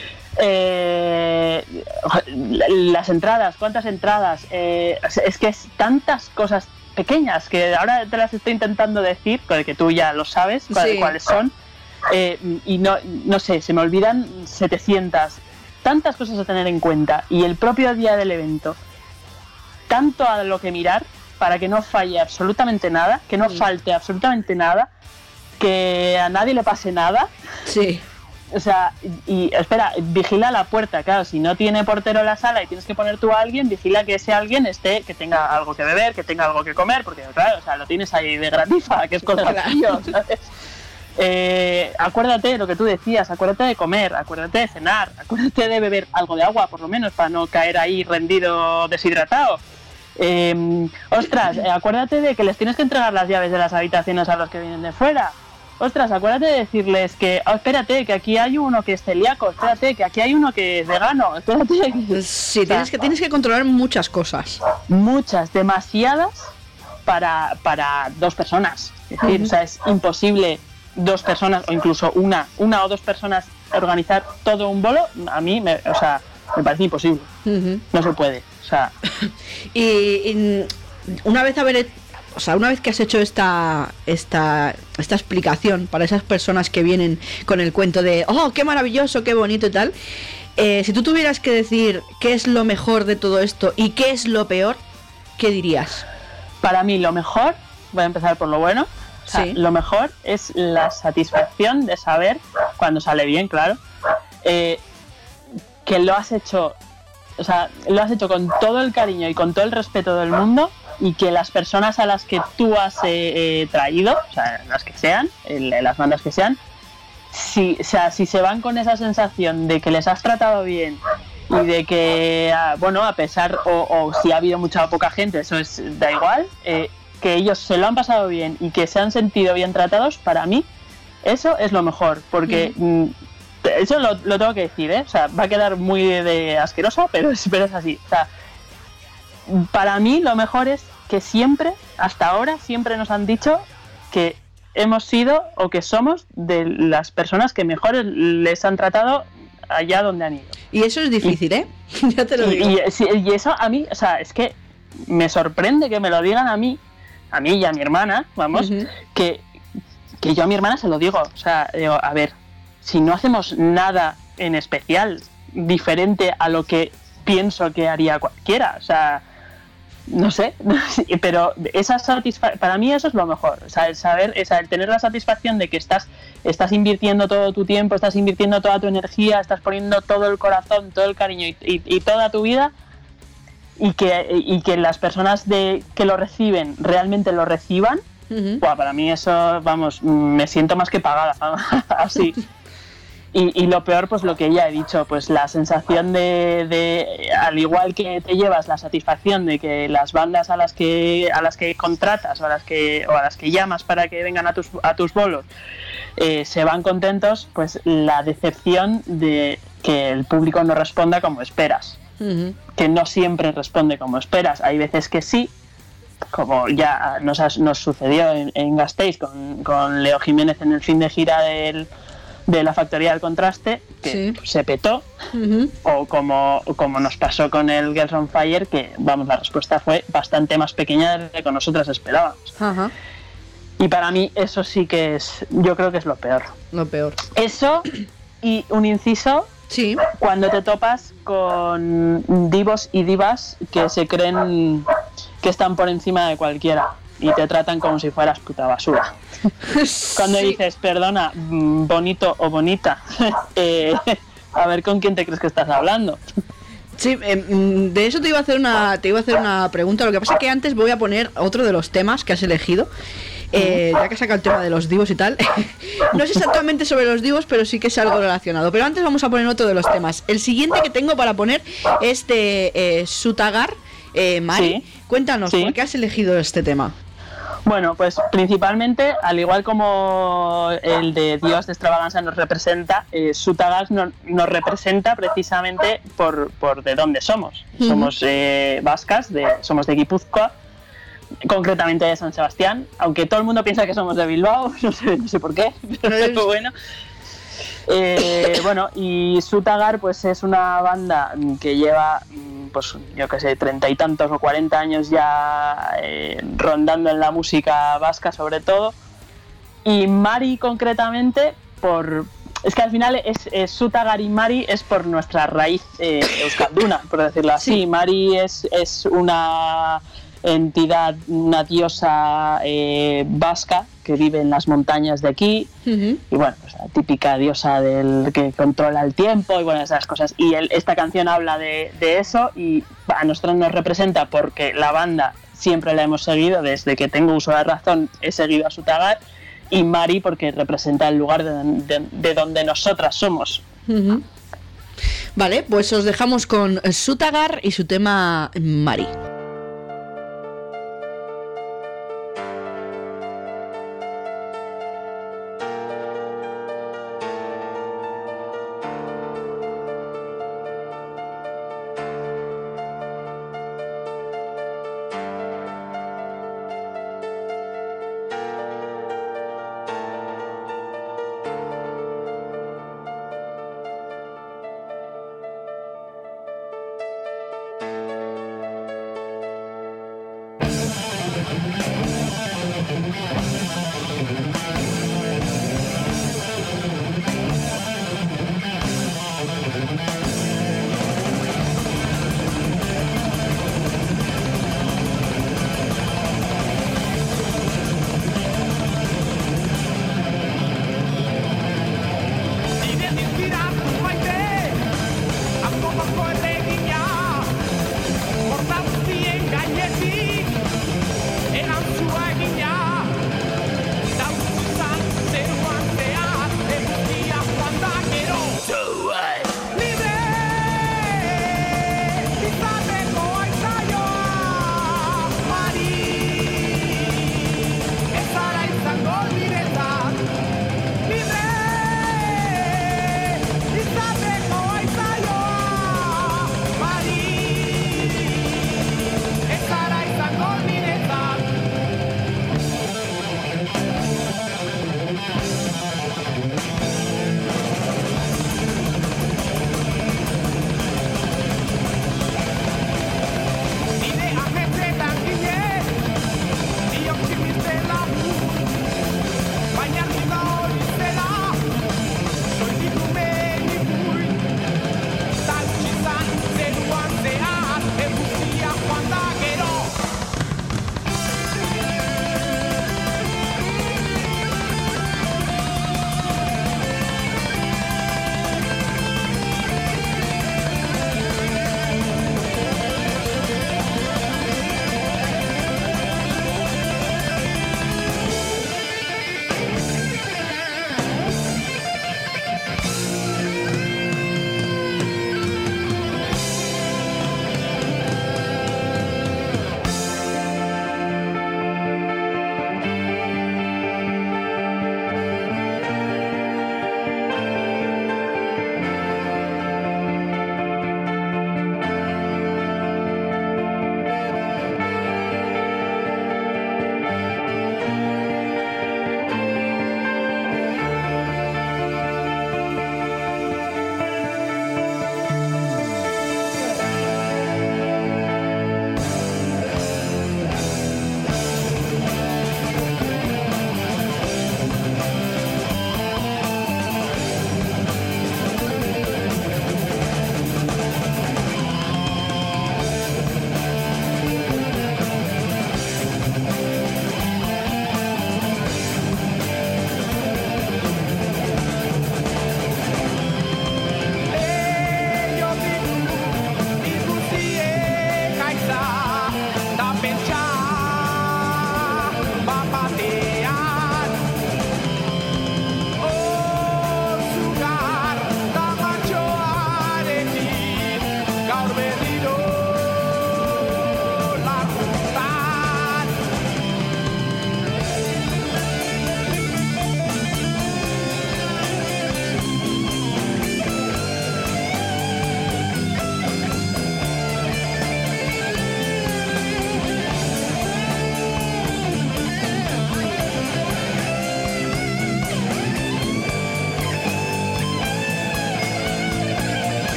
Speaker 4: Eh, las entradas, ¿cuántas entradas? Eh, es que es tantas cosas pequeñas que ahora te las estoy intentando decir, que tú ya lo sabes cuál-
Speaker 3: Sí.
Speaker 4: cuáles son. Eh, y no, no sé, se me olvidan setecientas, tantas cosas a tener en cuenta, y el propio día del evento, tanto a lo que mirar para que no falle absolutamente nada, que no
Speaker 3: Mm.
Speaker 4: falte absolutamente nada, que a nadie le pase nada.
Speaker 3: Sí.
Speaker 4: O sea, y, y espera, vigila la puerta, claro, si no tiene portero la sala y tienes que poner tú a alguien, vigila que ese alguien esté, que tenga algo que beber, que tenga algo que comer, porque claro, o sea, lo tienes ahí de gratifa, que es cosa
Speaker 3: Claro.
Speaker 4: tío, ¿sabes? Eh, acuérdate de lo que tú decías, acuérdate de comer, acuérdate de cenar, acuérdate de beber algo de agua, por lo menos, para no caer ahí rendido, deshidratado. Eh, ostras, eh, acuérdate de que les tienes que entregar las llaves de las habitaciones a los que vienen de fuera. Ostras, acuérdate de decirles que, oh, espérate, que aquí hay uno que es celíaco, espérate, que aquí hay uno que es vegano, espérate.
Speaker 3: Sí, tienes que, tienes que controlar muchas cosas.
Speaker 4: Muchas, demasiadas para, para dos personas. Es decir,
Speaker 3: Ujú.
Speaker 4: o sea, es imposible dos personas o incluso una, una o dos personas organizar todo un bolo. A mí, me, o sea, me parece imposible.
Speaker 3: Ujú.
Speaker 4: No se puede. O sea,
Speaker 3: Y, y una vez haber, he- o sea, una vez que has hecho esta, esta, esta explicación para esas personas que vienen con el cuento de, oh, qué maravilloso, qué bonito y tal, eh, si tú tuvieras que decir qué es lo mejor de todo esto y qué es lo peor, ¿qué dirías?
Speaker 4: para mí lo mejor, voy a empezar por lo bueno, o sea,
Speaker 3: Sí.
Speaker 4: lo mejor es la satisfacción de saber, cuando sale bien, claro, eh, que lo has hecho, o sea, lo has hecho con todo el cariño y con todo el respeto del mundo, y que las personas a las que tú has eh, eh, traído, o sea, las que sean, el- las bandas que sean, si, o sea, si se van con esa sensación de que les has tratado bien y de que, ah, bueno, a pesar, o, o si ha habido mucha o poca gente, eso es, da igual, eh, que ellos se lo han pasado bien y que se han sentido bien tratados, para mí, eso es lo mejor, porque mm, eso lo, lo tengo que decir, ¿eh? O sea, va a quedar muy de, de asquerosa, pero es, pero es así. O sea, para mí lo mejor es que siempre, hasta ahora, siempre nos han dicho que hemos sido o que somos de las personas que mejor les han tratado allá donde han ido.
Speaker 3: Y eso es difícil, ¿eh? Ya te lo
Speaker 4: Y,
Speaker 3: digo.
Speaker 4: y- sí, y eso a mí, o sea, es que me sorprende que me lo digan a mí, a mí y a mi hermana, vamos,
Speaker 3: Ujú.
Speaker 4: que, que yo a mi hermana se lo digo. O sea, digo, a ver, si no hacemos nada en especial diferente a lo que pienso que haría cualquiera, o sea, no sé, pero esa satisfa- para mí eso es lo mejor, o sea, el saber, o sea, el tener la satisfacción de que estás, estás invirtiendo todo tu tiempo, estás invirtiendo toda tu energía, estás poniendo todo el corazón, todo el cariño y, y- y toda tu vida, y que, y que las personas de, que lo reciben realmente lo reciban.
Speaker 3: Ujú.
Speaker 4: Buah, para mí eso, vamos, me siento más que pagada, así. Y, y lo peor, pues lo que ya he dicho, pues la sensación de, de, al igual que te llevas la satisfacción de que las bandas a las que a las que contratas o a las que o a las que llamas para que vengan a tus a tus bolos eh, se van contentos, pues la decepción de que el público no responda como esperas,
Speaker 3: Ujú.
Speaker 4: que no siempre responde como esperas. Hay veces que sí, como ya nos, has- nos sucedió en, en Gasteiz con, con Leo Jiménez en el fin de gira del, de la Factoría del Contraste, que
Speaker 3: Sí.
Speaker 4: pues, se petó,
Speaker 3: Ujú.
Speaker 4: o como, o como nos pasó con el Girls on Fire, que vamos, la respuesta fue bastante más pequeña de lo que nosotras esperábamos.
Speaker 3: Ajá.
Speaker 4: Y para mí eso sí que es, yo creo que es lo peor.
Speaker 3: Lo peor.
Speaker 4: Eso, y un inciso,
Speaker 3: Sí.
Speaker 4: Cuando te topas con divos y divas que se creen que están por encima de cualquiera y te tratan como si fueras puta basura. Cuando
Speaker 3: Sí.
Speaker 4: dices, perdona, mm, bonito o bonita, eh, a ver con quién te crees que estás hablando.
Speaker 3: Sí, eh, mm, de eso te iba a hacer una te iba a hacer una pregunta. Lo que pasa es que antes voy a poner otro de los temas que has elegido. Eh, ya que has sacado el tema de los divos y tal. No es exactamente sobre los divos, pero sí que es algo relacionado. Pero antes vamos a poner otro de los temas. El siguiente que tengo para poner es de eh, Sutagar, eh, Mari.
Speaker 4: Sí.
Speaker 3: Cuéntanos,
Speaker 4: Sí.
Speaker 3: ¿por qué has elegido este tema?
Speaker 4: Bueno, pues principalmente, al igual como el de Dios de Extravaganza nos representa, eh, Sutagar no- nos representa precisamente por, por de dónde somos.
Speaker 3: Ujú.
Speaker 4: Somos eh, vascas, de, somos de Guipúzcoa, concretamente de San Sebastián, aunque todo el mundo piensa que somos de Bilbao, no sé, no sé por qué, pero bueno. Eh, bueno, y Sutagar pues es una banda que lleva, pues yo que sé, treinta y tantos o cuarenta años ya eh, rondando en la música vasca sobre todo. Y Mari concretamente, por es que al final es, es Sutagar y Mari es por nuestra raíz eh, euskalduna, por decirlo así.
Speaker 3: Sí.
Speaker 4: Mari es, es una entidad, una diosa eh, vasca que vive en las montañas de aquí.
Speaker 3: Ujú.
Speaker 4: Y bueno, pues la típica diosa del que controla el tiempo y bueno, esas cosas. Y el- esta canción habla de, de eso y a nosotros nos representa porque la banda siempre la hemos seguido, desde que tengo uso de razón he seguido a Sutagar, y Mari porque representa el lugar de, de- de donde nosotras somos.
Speaker 3: Ujú. Vale, pues os dejamos con Sutagar y su tema Mari.
Speaker 5: Thank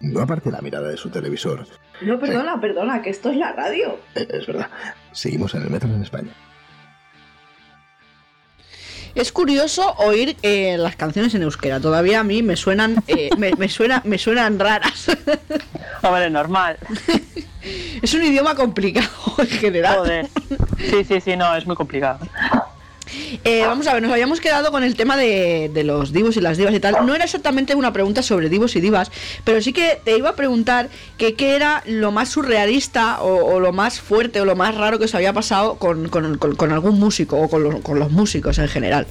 Speaker 2: no aparte la mirada de su televisor.
Speaker 3: No, perdona, perdona, que esto es la radio.
Speaker 2: Eh, es verdad. Seguimos en el metro en España.
Speaker 3: Es curioso oír eh, las canciones en euskera. Todavía a mí me suenan, eh, me, me, suena, me suenan raras.
Speaker 4: Hombre, normal.
Speaker 3: Es un idioma complicado en general.
Speaker 4: Joder. Sí, sí, sí, no, es muy complicado.
Speaker 3: Eh, vamos a ver, nos habíamos quedado con el tema de, de los divos y las divas y tal. No era exactamente una pregunta sobre divos y divas, pero sí que te iba a preguntar que qué era lo más surrealista o, o lo más fuerte o lo más raro que os había pasado con, con, con, con algún músico o con los, con los músicos en general.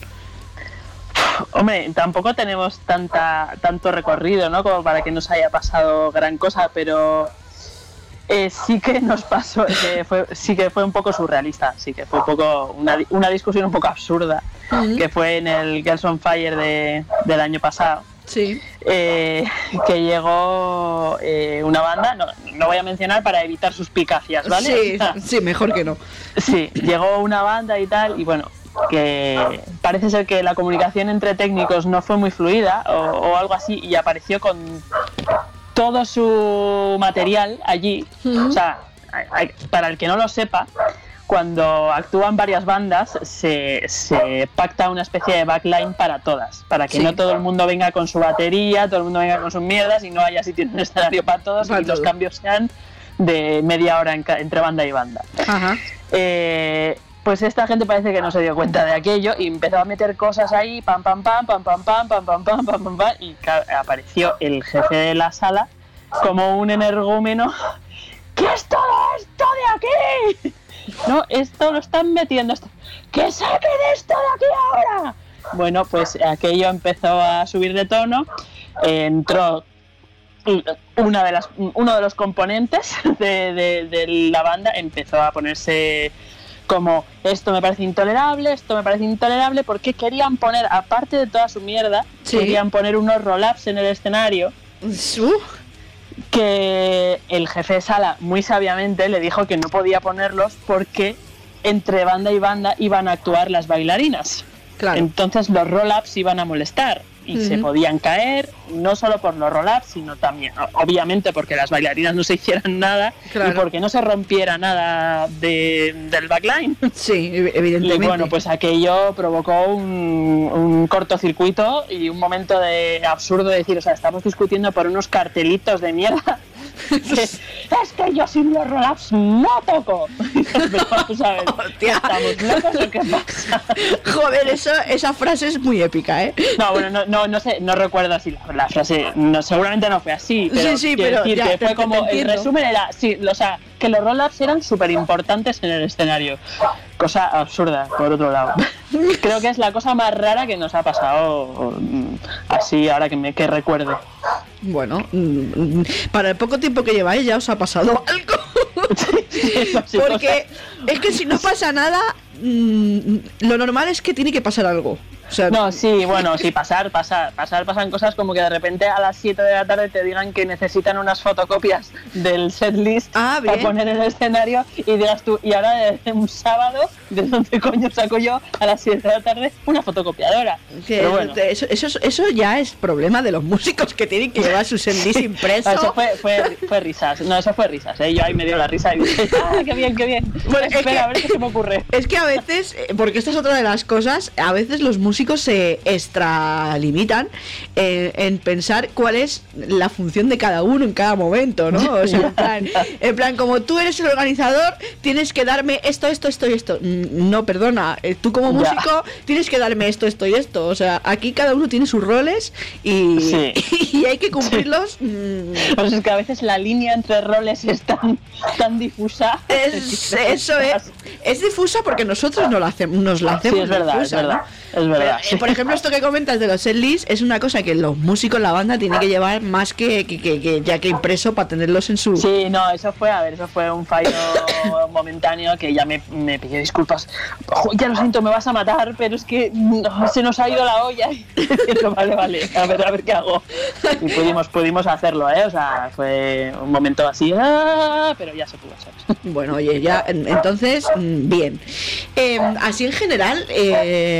Speaker 4: Hombre, tampoco tenemos tanta tanto recorrido, ¿no? Como para que nos haya pasado gran cosa, pero... Eh, sí que nos pasó, eh, fue, sí que fue un poco surrealista, sí que fue un poco una, una discusión un poco absurda, uh-huh. que fue en el Girls on Fire de, del año pasado,
Speaker 3: sí.
Speaker 4: eh, que llegó eh, una banda, no, no voy a mencionar para evitar suspicacias, ¿vale?
Speaker 3: Sí, sí, mejor que no.
Speaker 4: Sí, llegó una banda y tal, y bueno, que parece ser que la comunicación entre técnicos no fue muy fluida o, o algo así, y apareció con... todo su material allí. Uh-huh. O sea, hay, para el que no lo sepa, cuando actúan varias bandas se, se pacta una especie de backline para todas, para que sí. no todo el mundo venga con su batería, todo el mundo venga con sus mierdas y no haya sitio en un escenario para todos para y todo. Los cambios sean de media hora en, entre banda y banda. Uh-huh. eh, Pues esta gente parece que no se dio cuenta de aquello y empezó a meter cosas ahí, pam, pam, pam, pam, pam, pam, pam, pam, pam, pam, pam, pam, y apareció el jefe de la sala como un energúmeno. ¿Qué es todo esto de aquí? No, esto lo están metiendo. Esto. ¡Que saquen esto de aquí ahora! Bueno, pues aquello empezó a subir de tono. Entró una de las, uno de los componentes de, de, de la banda, empezó a ponerse... como esto me parece intolerable, esto me parece intolerable, porque querían poner, aparte de toda su mierda, ¿sí? querían poner unos roll-ups en el escenario
Speaker 3: uh.
Speaker 4: que el jefe de sala muy sabiamente le dijo que no podía ponerlos porque entre banda y banda iban a actuar las bailarinas. Claro. Entonces los roll-ups iban a molestar y uh-huh. se podían caer, no solo por los roll-ups, sino también, obviamente, porque las bailarinas no se hicieran nada claro. y porque no se rompiera nada de, del backline.
Speaker 3: Sí, evidentemente.
Speaker 4: Y bueno, pues aquello provocó un, un cortocircuito y un momento de absurdo de decir, o sea, estamos discutiendo por unos cartelitos de mierda. Que, es que yo sin los roll-ups no toco. Pero vamos a ver, ¿estamos locos o qué pasa?
Speaker 3: Joder, eso, esa frase es muy épica, ¿eh?
Speaker 4: No, bueno, no, no, no sé, no recuerdo así la, la frase, no, seguramente no fue así, pero
Speaker 3: sí, sí, pero
Speaker 4: decir
Speaker 3: ya,
Speaker 4: que fue
Speaker 3: te,
Speaker 4: como,
Speaker 3: te
Speaker 4: el resumen era, sí, o sea, que los roll-ups eran súper importantes en el escenario, cosa absurda, por otro lado. Creo que es la cosa más rara que nos ha pasado, así, ahora que me que recuerde.
Speaker 3: Bueno, para el poco tiempo que lleváis ya os ha pasado algo. Porque es que si no pasa nada, lo normal es que tiene que pasar algo. O sea,
Speaker 4: no, sí, bueno, sí, pasar, pasar, pasar, pasan cosas como que de repente a las siete de la tarde te digan que necesitan unas fotocopias del setlist
Speaker 3: ah,
Speaker 4: para poner en el escenario y digas tú, y ahora de un sábado, ¿de dónde coño saco yo a las siete de la tarde una fotocopiadora?
Speaker 3: Que Pero bueno. eso, eso, eso ya es problema de los músicos que tienen que llevar su setlist impreso.
Speaker 4: No, eso fue, fue, fue risas, no, eso fue risas, ¿eh? Yo ahí me dio la risa y dije, ¡ah, qué bien, qué bien! Bueno, espera, que, a ver qué se me ocurre.
Speaker 3: Es que a veces, porque esta es otra de las cosas, a veces los músicos se extralimitan eh, en pensar cuál es la función de cada uno en cada momento, ¿no? O sea, en plan, en plan, como tú eres el organizador, tienes que darme esto, esto, esto y esto. No, perdona, tú como músico ya. tienes que darme esto, esto y esto. O sea, aquí cada uno tiene sus roles y, sí. y hay que cumplirlos.
Speaker 4: Sí. Pues es que a veces la línea entre roles es tan, tan difusa.
Speaker 3: Es, eso es, es difusa porque nosotros no la hacemos, nos la hacemos.
Speaker 4: Sí, es verdad,
Speaker 3: difusa,
Speaker 4: es verdad.
Speaker 3: ¿no?
Speaker 4: Es verdad.
Speaker 3: Pero, eh, por ejemplo, esto que comentas de los setlists es una cosa que los músicos, la banda, tienen que llevar más que, que, que, que ya que impreso para tenerlos en su...
Speaker 4: Sí, no, eso fue, a ver, eso fue un fallo momentáneo que ya me, me pidió disculpas. Ya lo siento, me vas a matar, pero es que no, se nos ha ido la olla. Y vale, vale, a ver, a ver qué hago. Y pudimos, pudimos hacerlo, ¿eh? O sea, fue un momento así, ¡ah! Pero ya se pudo hacer.
Speaker 3: Bueno, oye, ya, entonces, bien. Eh, así en general, eh, claro,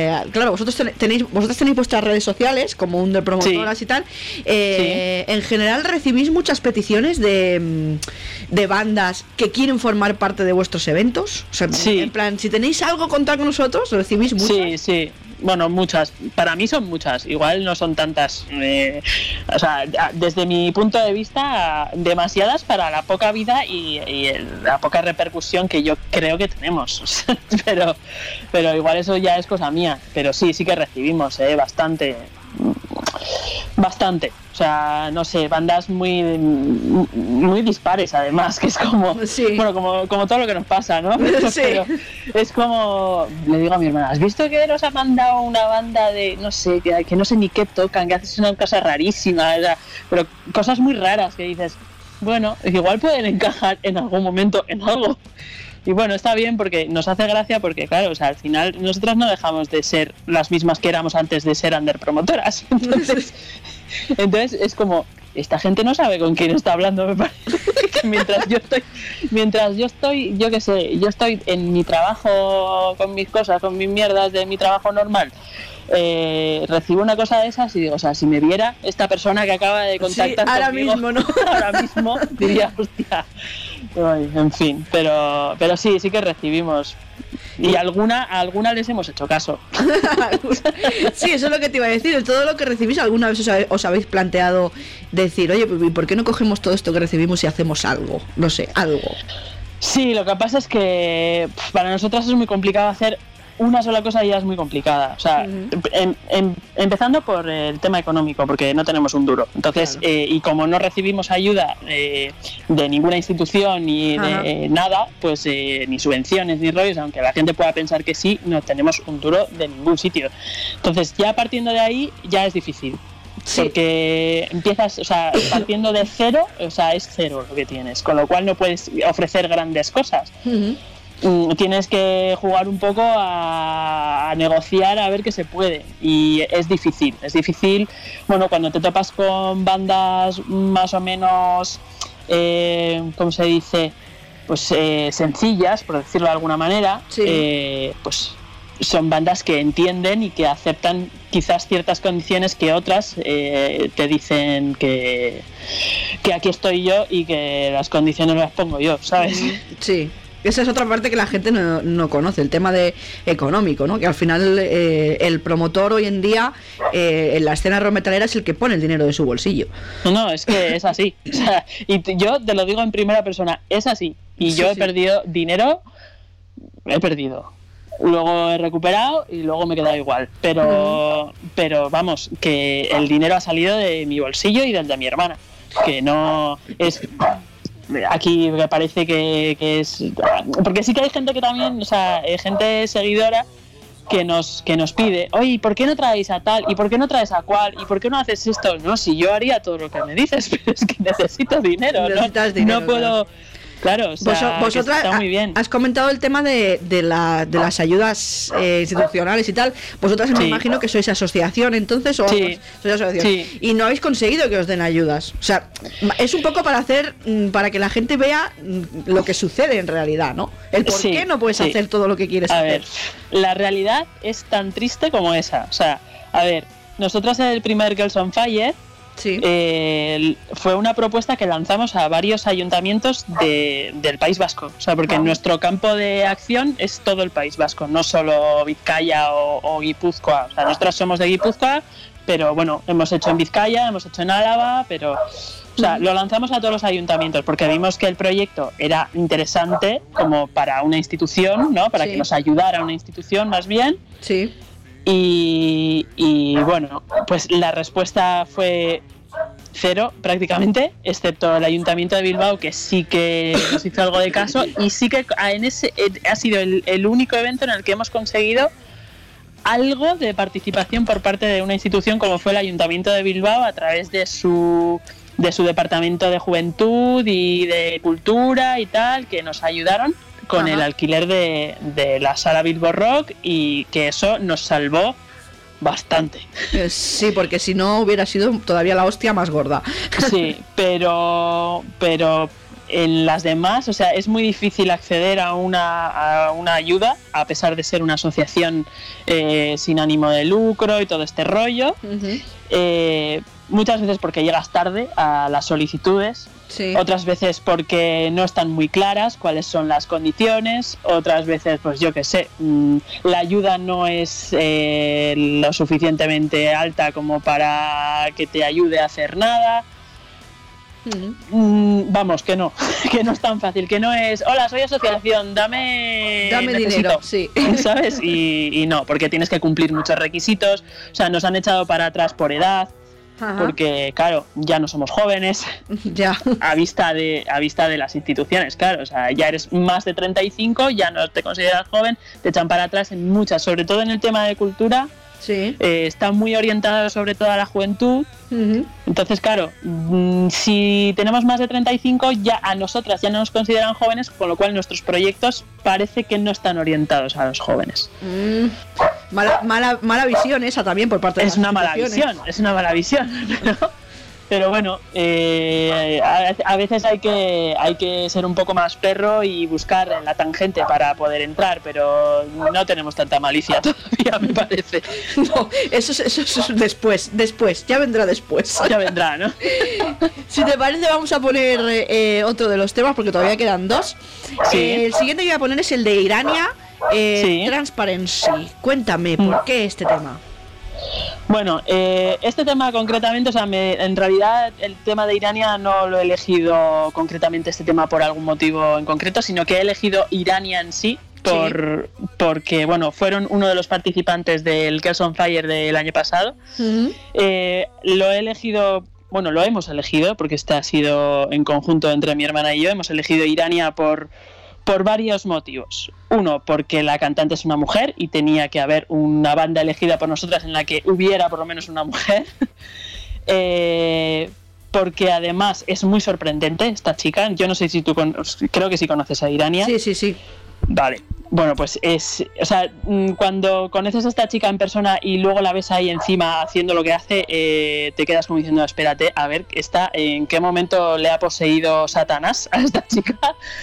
Speaker 3: claro, vosotros tenéis, vosotros tenéis vuestras redes sociales, como un de promotoras
Speaker 4: sí.
Speaker 3: y tal. Eh, sí. En general recibís muchas peticiones de, de bandas que quieren formar parte de vuestros eventos. O sea,
Speaker 4: sí.
Speaker 3: en plan, si tenéis algo que contar con nosotros, recibís muchas.
Speaker 4: Sí, sí. Bueno, muchas. Para mí son muchas. Igual no son tantas. Eh, o sea, desde mi punto de vista, demasiadas para la poca vida y, y el, la poca repercusión que yo creo que tenemos. pero, pero igual eso ya es cosa mía. Pero sí, sí que recibimos, eh, bastante. Bastante. O sea, no sé, bandas muy muy dispares además, que es como
Speaker 3: sí.
Speaker 4: bueno, como, como todo lo que nos pasa, ¿no?
Speaker 3: Sí.
Speaker 4: Pero es como, le digo a mi hermana, ¿has visto que nos ha mandado una banda de, no sé, que, que no sé ni qué tocan, que haces una cosa rarísima, o sea, pero cosas muy raras que dices, bueno, igual pueden encajar en algún momento en algo. Y bueno, está bien porque nos hace gracia porque, claro, o sea, al final nosotras no dejamos de ser las mismas que éramos antes de ser under promotoras. Entonces, entonces es como, esta gente no sabe con quién está hablando, me parece. Que mientras yo estoy, mientras yo estoy, yo qué sé, yo estoy en mi trabajo, con mis cosas, con mis mierdas de mi trabajo normal, eh, recibo una cosa de esas y digo, o sea, si me viera esta persona que acaba de contactar
Speaker 3: sí, ahora
Speaker 4: conmigo,
Speaker 3: mismo, ¿no?
Speaker 4: ahora mismo diría, hostia. Ay, en fin, pero pero sí, sí que recibimos. Y alguna, a alguna les hemos hecho caso.
Speaker 3: Sí, eso es lo que te iba a decir. Todo lo que recibís, ¿alguna vez os, habe, os habéis planteado decir, oye, ¿y por qué no cogemos todo esto que recibimos y hacemos algo? No sé, algo.
Speaker 4: Sí, lo que pasa es que pff, para nosotras es muy complicado hacer una sola cosa, ya es muy complicada. O sea, uh-huh. em, em, empezando por el tema económico, porque no tenemos un duro. Entonces, claro. eh, y como no recibimos ayuda eh, de ninguna institución ni uh-huh. de eh, nada, pues eh, ni subvenciones ni rollos, aunque la gente pueda pensar que sí, no tenemos un duro de ningún sitio. Entonces, ya partiendo de ahí, ya es difícil. Sí. Porque empiezas, o sea, partiendo de cero, o sea, es cero lo que tienes, con lo cual no puedes ofrecer grandes cosas. Uh-huh. Tienes que jugar un poco a, a negociar a ver qué se puede y es difícil, es difícil, bueno, cuando te topas con bandas más o menos, eh, ¿cómo se dice? Pues eh, sencillas, por decirlo de alguna manera, sí. eh, pues son bandas que entienden y que aceptan quizás ciertas condiciones que otras eh, te dicen que, que aquí estoy yo y que las condiciones las pongo yo, ¿sabes?
Speaker 3: Sí. Esa es otra parte que la gente no, no conoce, el tema de económico, ¿no? Que al final eh, el promotor hoy en día eh, en la escena rock metalera es el que pone el dinero de su bolsillo.
Speaker 4: No, no, es que es así. O sea, y t- yo te lo digo en primera persona, es así. Y sí, yo he sí. perdido dinero, he perdido. Luego he recuperado y luego me he quedado igual. Pero, uh-huh. pero vamos, que el dinero ha salido de mi bolsillo y del de mi hermana. Que no es... Aquí me parece que, que es... Porque sí que hay gente que también, o sea, gente seguidora que nos que nos pide, oye, ¿por qué no traes a tal? ¿Y por qué no traes a cual? ¿Y por qué no haces esto? No, si yo haría todo lo que me dices, pero es que necesito dinero,
Speaker 3: Necesitas
Speaker 4: ¿no?
Speaker 3: dinero,
Speaker 4: no puedo... Claro, o sea,
Speaker 3: Vos, vosotras
Speaker 4: está muy bien.
Speaker 3: Has comentado el tema de, de, la, de las ayudas eh, institucionales y tal. Vosotras sí. me imagino que sois asociación entonces o
Speaker 4: sí.
Speaker 3: sois asociación
Speaker 4: Sí.
Speaker 3: y no habéis conseguido que os den ayudas. O sea, es un poco para hacer para que la gente vea lo que sucede en realidad, ¿no? El por sí. qué no puedes sí. hacer todo lo que quieres
Speaker 4: a
Speaker 3: hacer.
Speaker 4: Ver, la realidad es tan triste como esa. O sea, a ver, nosotras en el primer Girls on Fire Sí. Eh, fue una propuesta que lanzamos a varios ayuntamientos de, del País Vasco, o sea, porque wow. nuestro campo de acción es todo el País Vasco, no solo Vizcaya o, o Guipúzcoa. O sea, nosotros somos de Guipúzcoa, pero bueno, hemos hecho en Vizcaya, hemos hecho en Álava, pero o sea, lo lanzamos a todos los ayuntamientos porque vimos que el proyecto era interesante como para una institución, ¿no? Para sí. que nos ayudara una institución más bien.
Speaker 3: Sí.
Speaker 4: Y, y bueno, pues la respuesta fue cero prácticamente, excepto el Ayuntamiento de Bilbao, que sí que nos hizo algo de caso y sí que en ese ha sido el, el único evento en el que hemos conseguido algo de participación por parte de una institución como fue el Ayuntamiento de Bilbao a través de su de su departamento de juventud y de cultura y tal, que nos ayudaron con Ajá. el alquiler de, de la sala Bilbo Rock y que eso nos salvó bastante.
Speaker 3: Sí, porque si no hubiera sido todavía la hostia más gorda.
Speaker 4: Sí, pero pero en las demás, o sea, es muy difícil acceder a una, a una ayuda, a pesar de ser una asociación eh, sin ánimo de lucro y todo este rollo. Uh-huh. Eh, muchas veces porque llegas tarde a las solicitudes, sí. Otras veces porque no están muy claras cuáles son las condiciones, otras veces, pues yo qué sé, mmm, la ayuda no es eh, lo suficientemente alta como para que te ayude a hacer nada. Uh-huh. Mm, vamos, que no, que no es tan fácil, que no es, hola, soy asociación, dame,
Speaker 3: dame dinero, sí.
Speaker 4: ¿Sabes? Y, y no, porque tienes que cumplir muchos requisitos, o sea, nos han echado para atrás por edad. Ajá. Porque, claro, ya no somos jóvenes,
Speaker 3: ya
Speaker 4: a vista de a vista de las instituciones, claro, o sea, ya eres más de treinta y cinco, ya no te consideras joven, te echan para atrás en muchas, sobre todo en el tema de cultura.
Speaker 3: Sí.
Speaker 4: Eh, está muy orientado sobre todo a la juventud. Uh-huh. Entonces, claro, mmm, si tenemos más de treinta y cinco, ya a nosotras ya no nos consideran jóvenes, con lo cual nuestros proyectos parece que no están orientados a los jóvenes.
Speaker 3: Mm. Mala, mala, mala visión esa también por parte de
Speaker 4: es
Speaker 3: las
Speaker 4: una mala visión, es una mala visión, pero, pero bueno, eh, a, a veces hay que hay que ser un poco más perro y buscar en la tangente para poder entrar, pero no tenemos tanta malicia todavía, me parece.
Speaker 3: No, eso es, eso es después, después, ya vendrá después.
Speaker 4: Ya vendrá, ¿no?
Speaker 3: Si te parece, vamos a poner eh, otro de los temas, porque todavía quedan dos.
Speaker 4: Sí.
Speaker 3: Eh, el siguiente que voy a poner es el de Irania. Eh, sí. Transparency. Cuéntame, ¿por qué este tema?
Speaker 4: Bueno, eh, este tema concretamente, o sea, me, en realidad el tema de Irania no lo he elegido concretamente este tema por algún motivo en concreto, sino que he elegido Irania en sí, por, sí. porque, bueno, fueron uno de los participantes del Girls on Fire del año pasado. Uh-huh. Eh, lo he elegido... Bueno, lo hemos elegido, porque este ha sido en conjunto entre mi hermana y yo, hemos elegido Irania por... Por varios motivos. Uno, porque la cantante es una mujer y tenía que haber una banda elegida por nosotras en la que hubiera por lo menos una mujer. eh, porque además es muy sorprendente esta chica. Yo no sé si tú... Con... Creo que sí conoces a Irania.
Speaker 3: Sí, sí, sí.
Speaker 4: Vale. Bueno, pues es... O sea, cuando conoces a esta chica en persona y luego la ves ahí encima haciendo lo que hace, eh, te quedas como diciendo, espérate, a ver esta, en qué momento le ha poseído Satanás a esta chica.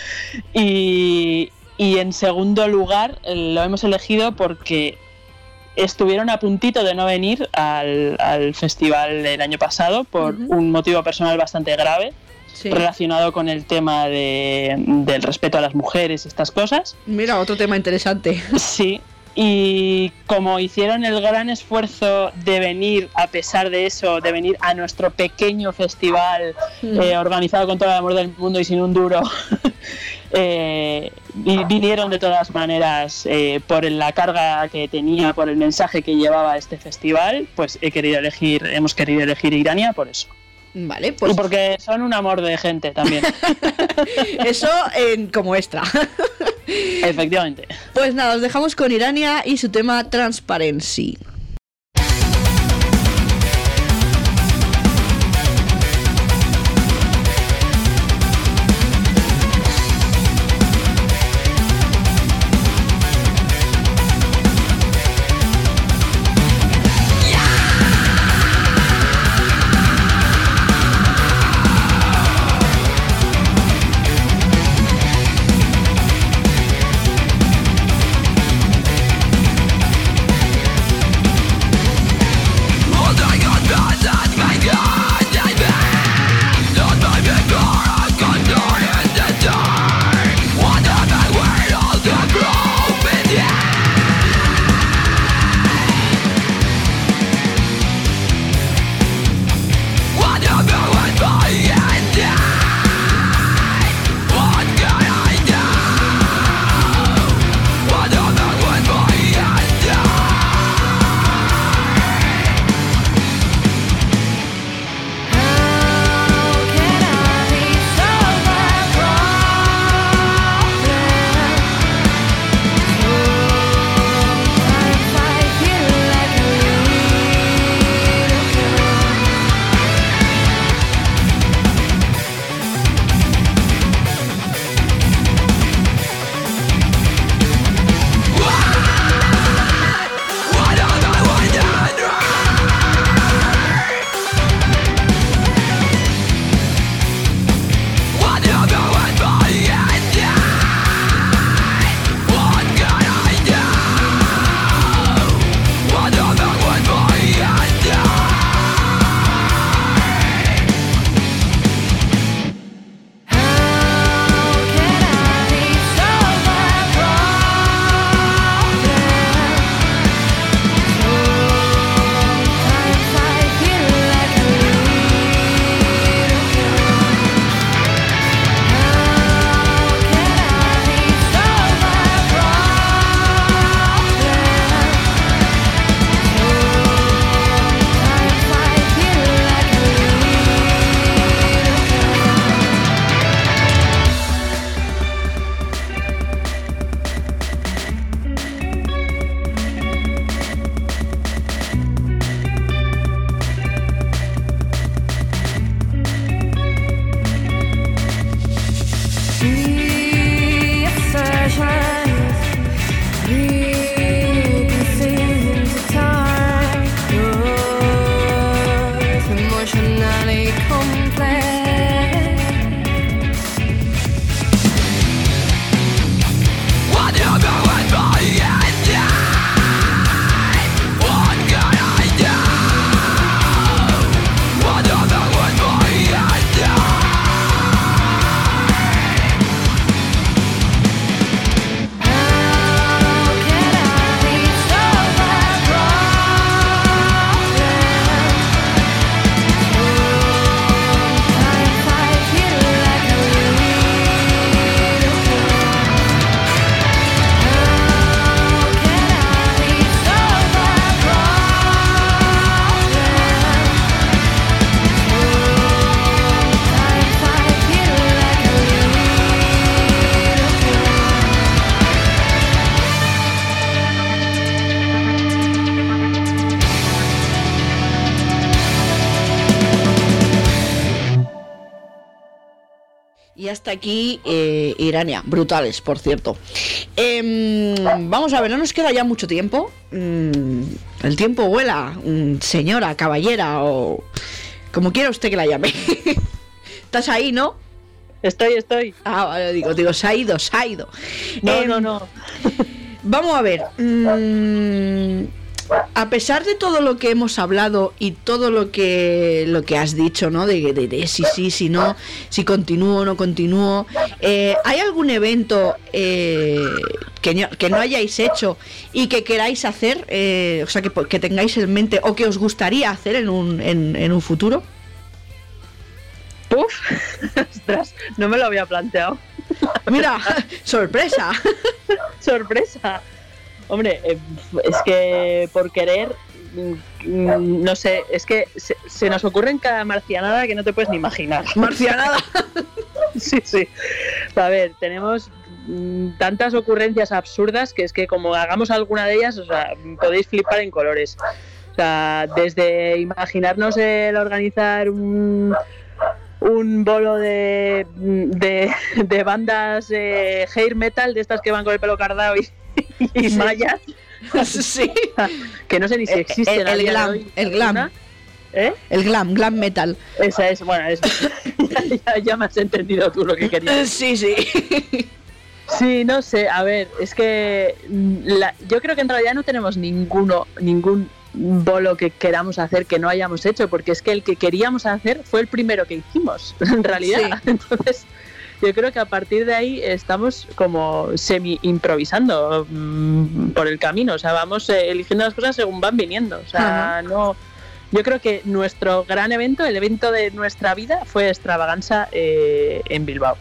Speaker 4: Y, y en segundo lugar, lo hemos elegido porque estuvieron a puntito de no venir al, al festival del año pasado por uh-huh. un motivo personal bastante grave. Sí. Relacionado con el tema de, del respeto a las mujeres y estas cosas.
Speaker 3: Mira, otro tema interesante.
Speaker 4: Sí, y como hicieron el gran esfuerzo de venir, a pesar de eso, de venir a nuestro pequeño festival mm. eh, organizado con todo el amor del mundo y sin un duro, eh, vinieron de todas maneras eh, por la carga que tenía, por el mensaje que llevaba este festival, pues he querido elegir, hemos querido elegir Irania por eso.
Speaker 3: Vale, pues...
Speaker 4: Y porque son un amor de gente también.
Speaker 3: Eso en, como extra.
Speaker 4: Efectivamente.
Speaker 3: Pues nada, os dejamos con Irania y su tema Transparency. Y hasta aquí eh, Irania, brutales, por cierto. Eh, vamos a ver, no nos queda ya mucho tiempo. Mm, el tiempo vuela, mm, señora, caballera o como quiera usted que la llame. ¿Estás ahí, no?
Speaker 4: Estoy, estoy.
Speaker 3: Ah, vale, digo, digo, se ha ido, se ha ido.
Speaker 4: No,
Speaker 3: Eh,
Speaker 4: no, no.
Speaker 3: Vamos a ver. mm, a pesar de todo lo que hemos hablado y todo lo que lo que has dicho, ¿no? De, de, de si sí, si no, si continúo o no continúo. eh, ¿Hay algún evento eh, que, no, que no hayáis hecho y que queráis hacer? Eh, o sea, que, que tengáis en mente o que os gustaría hacer en un, en, en un futuro.
Speaker 4: Puf, ostras, no me lo había planteado.
Speaker 3: Mira, sorpresa.
Speaker 4: Sorpresa. Hombre, eh, es que por querer, mm, no sé, es que se, se nos ocurren cada marcianada que no te puedes ni imaginar.
Speaker 3: Marcianada.
Speaker 4: Sí, sí. A ver, tenemos mm, tantas ocurrencias absurdas que es que como hagamos alguna de ellas, o sea, podéis flipar en colores. O sea, desde imaginarnos el organizar un... un bolo de, de, de bandas eh, hair metal, de estas que van con el pelo cardado y, y
Speaker 3: Sí.
Speaker 4: mallas,
Speaker 3: Sí.
Speaker 4: que no sé ni si existen.
Speaker 3: El,
Speaker 4: a
Speaker 3: el
Speaker 4: día de
Speaker 3: glam,
Speaker 4: hoy.
Speaker 3: el glam.
Speaker 4: ¿Una? ¿Eh?
Speaker 3: El glam, glam metal.
Speaker 4: Esa es, bueno, es, ya, ya, ya me has entendido tú lo que querías.
Speaker 3: Sí, sí.
Speaker 4: Sí, no sé, a ver, es que mm, la, yo creo que en realidad no tenemos ninguno, ningún bolo que queramos hacer que no hayamos hecho, porque es que el que queríamos hacer fue el primero que hicimos, en realidad.
Speaker 3: Sí.
Speaker 4: Entonces, yo creo que a partir de ahí estamos como semi improvisando mmm, por el camino, o sea, vamos eh, eligiendo las cosas según van viniendo, o sea, uh-huh. no. Yo creo que nuestro gran evento, el evento de nuestra vida, fue Extravaganza eh, en Bilbao.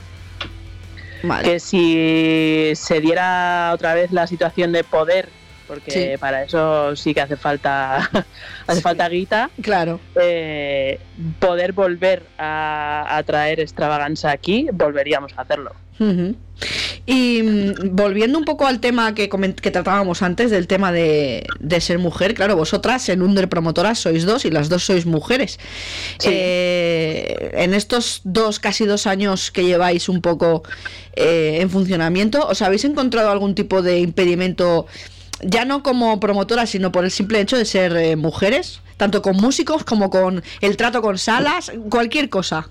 Speaker 4: Vale. Que si se diera otra vez la situación de poder, porque sí. Para eso sí que hace falta hace sí. falta guita,
Speaker 3: claro,
Speaker 4: eh, poder volver a, a traer Extravaganza aquí, volveríamos a hacerlo.
Speaker 3: Uh-huh. Y mm, volviendo un poco al tema que, coment- que tratábamos antes, del tema de, de ser mujer, claro, vosotras en Under Promotoras sois dos y las dos sois mujeres. Sí. Eh, en estos dos, casi dos años que lleváis un poco eh, en funcionamiento, ¿os habéis encontrado algún tipo de impedimento, ya no como promotoras, sino por el simple hecho de ser eh, mujeres, tanto con músicos como con el trato con salas, cualquier cosa?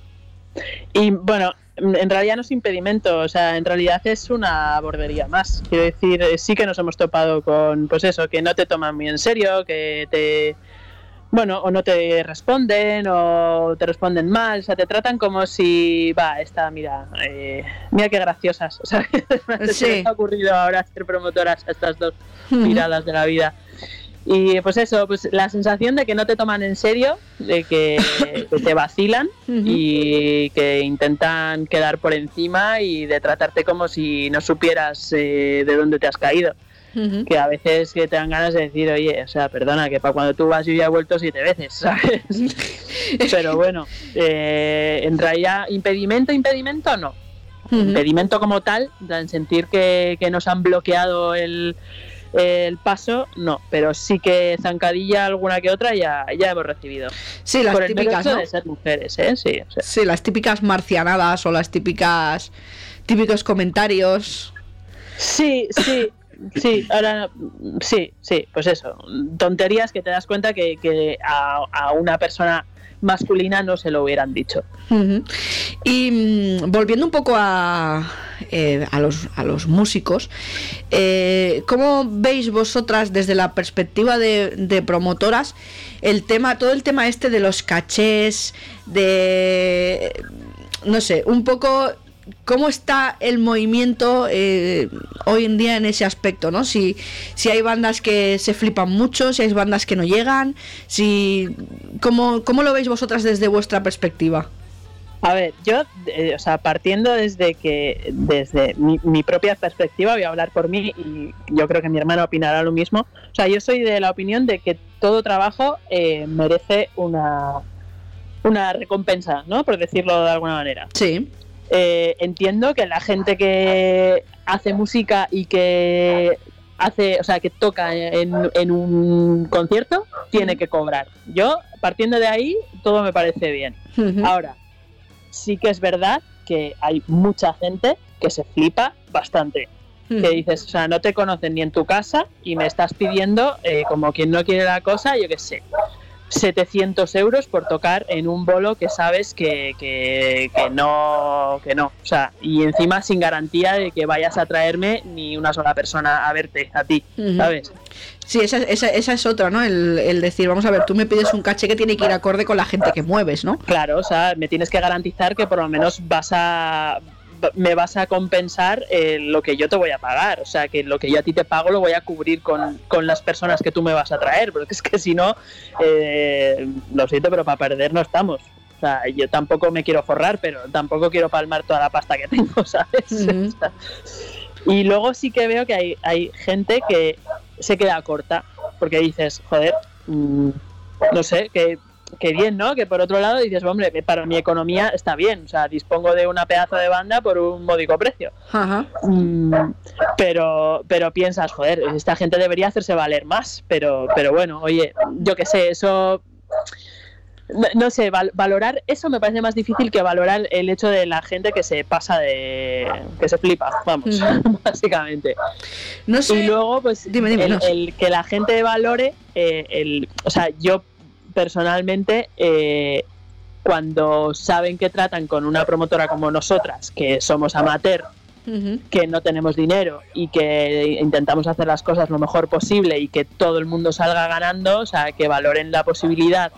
Speaker 4: Y bueno, en realidad no es impedimento, o sea, en realidad es una bordería más. Quiero decir, sí que nos hemos topado con, pues eso, que no te toman muy en serio, que te, bueno, o no te responden, o te responden mal, o sea, te tratan como si, va, esta, mira, eh, mira qué graciosas, o sea, sí. Se me ha ocurrido ahora ser promotoras a estas dos miradas de la vida. Y pues eso, pues la sensación de que no te toman en serio, de que, que te vacilan uh-huh. y que intentan quedar por encima y de tratarte como si no supieras eh, de dónde te has caído. Uh-huh. Que a veces que te dan ganas de decir, oye, o sea, perdona, que para cuando tú vas yo ya he vuelto siete veces, ¿sabes? Pero bueno, eh, en realidad, impedimento, impedimento no. Uh-huh. Impedimento como tal, en sentir que, que nos han bloqueado el... el paso, no, pero sí que zancadilla alguna que otra ya, ya hemos recibido.
Speaker 3: Sí, las
Speaker 4: por el
Speaker 3: típicas,
Speaker 4: mero hecho
Speaker 3: ¿no?
Speaker 4: de ser mujeres, ¿eh? Sí, o sea.
Speaker 3: Sí, las típicas marcianadas o las típicas típicos comentarios.
Speaker 4: Sí, sí, sí, ahora sí, sí, pues eso, tonterías que te das cuenta que, que a, a una persona masculina no se lo hubieran dicho.
Speaker 3: Uh-huh. Y mm, volviendo un poco a, eh, a, los, a los músicos, eh, ¿cómo veis vosotras desde la perspectiva de, de promotoras el tema, todo el tema este de los cachés, de, no sé, un poco cómo está el movimiento eh, hoy en día en ese aspecto, ¿no? Si, si hay bandas que se flipan mucho, si hay bandas que no llegan, si ¿cómo, cómo lo veis vosotras desde vuestra perspectiva?
Speaker 4: A ver, yo, eh, o sea, partiendo desde que, desde mi, mi propia perspectiva, voy a hablar por mí y yo creo que mi hermana opinará lo mismo. O sea, yo soy de la opinión de que todo trabajo eh, merece una, una recompensa, ¿no? Por decirlo de alguna manera.
Speaker 3: Sí.
Speaker 4: Eh, entiendo que la gente que hace música y que hace, o sea, que toca en, en un concierto tiene que cobrar. Yo, partiendo de ahí, todo me parece bien. Uh-huh. Ahora, sí que es verdad que hay mucha gente que se flipa bastante. Mm. Que dices, o sea, no te conocen ni en tu casa y me estás pidiendo, eh, como quien no quiere la cosa, yo qué sé, setecientos euros por tocar en un bolo que sabes que, que, que no, que no, o sea, y encima sin garantía de que vayas a traerme ni una sola persona a verte, a ti, uh-huh. ¿sabes?
Speaker 3: Sí, esa, esa, esa es otra, ¿no? El, el decir, vamos a ver, tú me pides un caché que tiene que ir acorde con la gente que mueves, ¿no?
Speaker 4: Claro, o sea, me tienes que garantizar que por lo menos vas a... me vas a compensar eh, lo que yo te voy a pagar, o sea, que lo que yo a ti te pago lo voy a cubrir con, con las personas que tú me vas a traer, porque es que si no, eh, lo siento, pero para perder no estamos. O sea, yo tampoco me quiero forrar, pero tampoco quiero palmar toda la pasta que tengo, ¿sabes? Uh-huh. O sea, y luego sí que veo que hay, hay gente que se queda corta, porque dices, joder, mmm, no sé, que... que bien, ¿no? Que por otro lado dices, hombre, para mi economía está bien, o sea, dispongo de una pedazo de banda por un módico precio.
Speaker 3: Ajá.
Speaker 4: Mm, pero pero piensas, joder, esta gente debería hacerse valer más, pero pero bueno, oye, yo qué sé, eso... No, no sé, val, valorar eso me parece más difícil que valorar el hecho de la gente que se pasa de... que se flipa, vamos, mm. básicamente.
Speaker 3: No sé...
Speaker 4: Y luego, pues,
Speaker 3: dime, dime,
Speaker 4: el,
Speaker 3: no.
Speaker 4: el que la gente valore, eh, el, o sea, yo... personalmente, eh, cuando saben que tratan con una promotora como nosotras, que somos amateur, uh-huh. que no tenemos dinero y que intentamos hacer las cosas lo mejor posible y que todo el mundo salga ganando, o sea, que valoren la posibilidad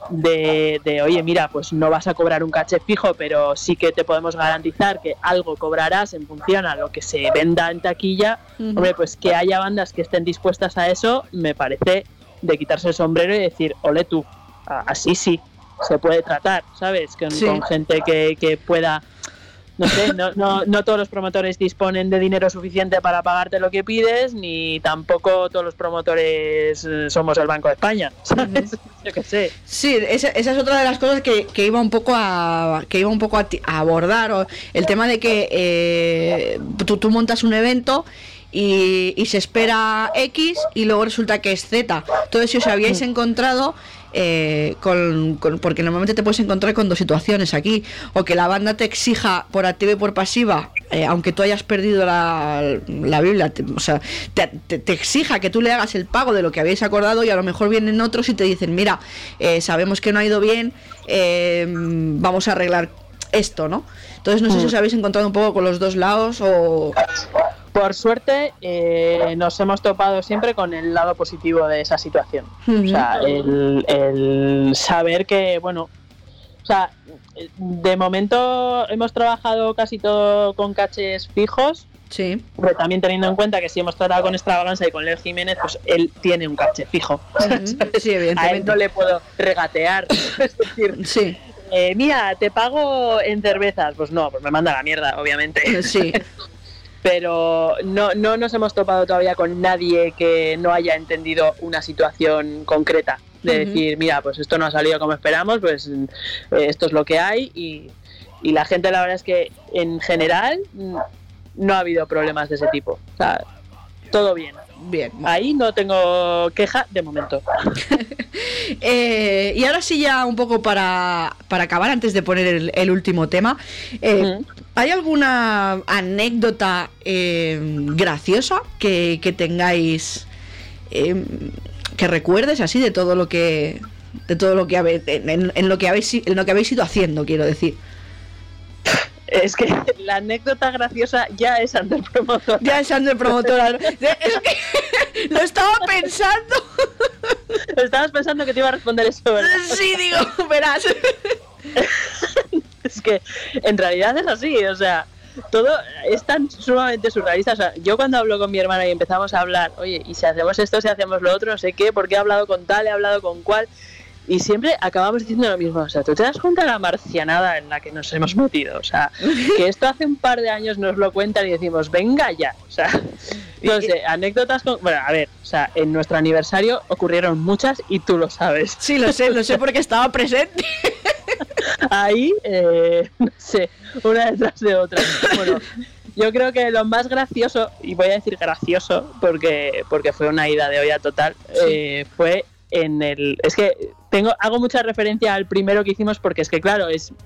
Speaker 4: de, de oye, mira, pues no vas a cobrar un caché fijo, pero sí que te podemos garantizar que algo cobrarás en función a lo que se venda en taquilla, uh-huh. hombre, pues que haya bandas que estén dispuestas a eso, me parece... de quitarse el sombrero y decir, ole tú, así sí, se puede tratar, ¿sabes? Con, sí. con gente que, que pueda, no sé, no, no, no todos los promotores disponen de dinero suficiente para pagarte lo que pides, ni tampoco todos los promotores somos el Banco de España, ¿sabes? Uh-huh. Yo qué sé.
Speaker 3: Sí, esa, esa es otra de las cosas que, que iba un poco a que iba un poco a, a abordar, o el tema de que eh, tú, tú montas un evento Y, y se espera X y luego resulta que es Z. Entonces, si os habíais encontrado eh, con, con, porque normalmente te puedes encontrar con dos situaciones aquí, o que la banda te exija por activa y por pasiva, eh, aunque tú hayas perdido la, la Biblia, te, o sea, te, te, te exija que tú le hagas el pago de lo que habéis acordado, y a lo mejor vienen otros y te dicen, mira, eh, sabemos que no ha ido bien, eh, vamos a arreglar esto, ¿no? Entonces no sé si os habéis encontrado un poco con los dos lados o...
Speaker 4: Por suerte eh, nos hemos topado siempre con el lado positivo de esa situación. Uh-huh. O sea, el, el saber que, bueno, o sea, de momento hemos trabajado casi todo con caches fijos.
Speaker 3: Sí.
Speaker 4: Pero también teniendo en cuenta que si hemos tratado con Extravaganza y con Leo Jiménez, pues él tiene un caché fijo.
Speaker 3: Uh-huh. Sí, evidentemente.
Speaker 4: A él no le puedo regatear. Es decir,
Speaker 3: sí.
Speaker 4: Eh, mira, te pago en cervezas. Pues no, pues me manda la mierda, obviamente.
Speaker 3: Sí.
Speaker 4: Pero no, no nos hemos topado todavía con nadie que no haya entendido una situación concreta. De uh-huh. decir, mira, pues esto no ha salido como esperamos, pues eh, esto es lo que hay. Y, y la gente, la verdad es que en general no ha habido problemas de ese tipo. O sea, todo bien.
Speaker 3: Bien.
Speaker 4: Ahí no tengo queja de momento.
Speaker 3: eh, y ahora sí, ya un poco para, para acabar, antes de poner el, el último tema, eh, uh-huh. ¿hay alguna anécdota eh, graciosa que, que tengáis, eh, que recuerdes así de todo lo que de todo lo que habéis, en, en lo que habéis en lo que habéis ido haciendo, quiero decir?
Speaker 4: Es que la anécdota graciosa ya es Ander Promotora.
Speaker 3: Ya es Ander Promotora. Es que lo estaba pensando.
Speaker 4: Lo estabas pensando que te iba a responder eso, ¿verdad?
Speaker 3: Sí, digo, verás.
Speaker 4: Es que en realidad es así, o sea, todo es tan sumamente surrealista. O sea, yo cuando hablo con mi hermana y empezamos a hablar, oye, y si hacemos esto, si hacemos lo otro, no sé qué, porque he hablado con tal, he hablado con cual... Y siempre acabamos diciendo lo mismo, o sea, ¿tú te das cuenta de la marcianada en la que nos hemos metido? O sea, que esto hace un par de años nos lo cuentan y decimos, venga ya, o sea, no sé, anécdotas con... Bueno, a ver, o sea, en nuestro aniversario ocurrieron muchas y tú lo sabes.
Speaker 3: Sí, lo sé, lo sé porque estaba presente.
Speaker 4: Ahí, eh, no sé, una detrás de otra. Bueno, yo creo que lo más gracioso, y voy a decir gracioso porque, porque fue una ida de olla total, sí. eh, fue... en el... Es que tengo hago mucha referencia al primero que hicimos porque es que claro, es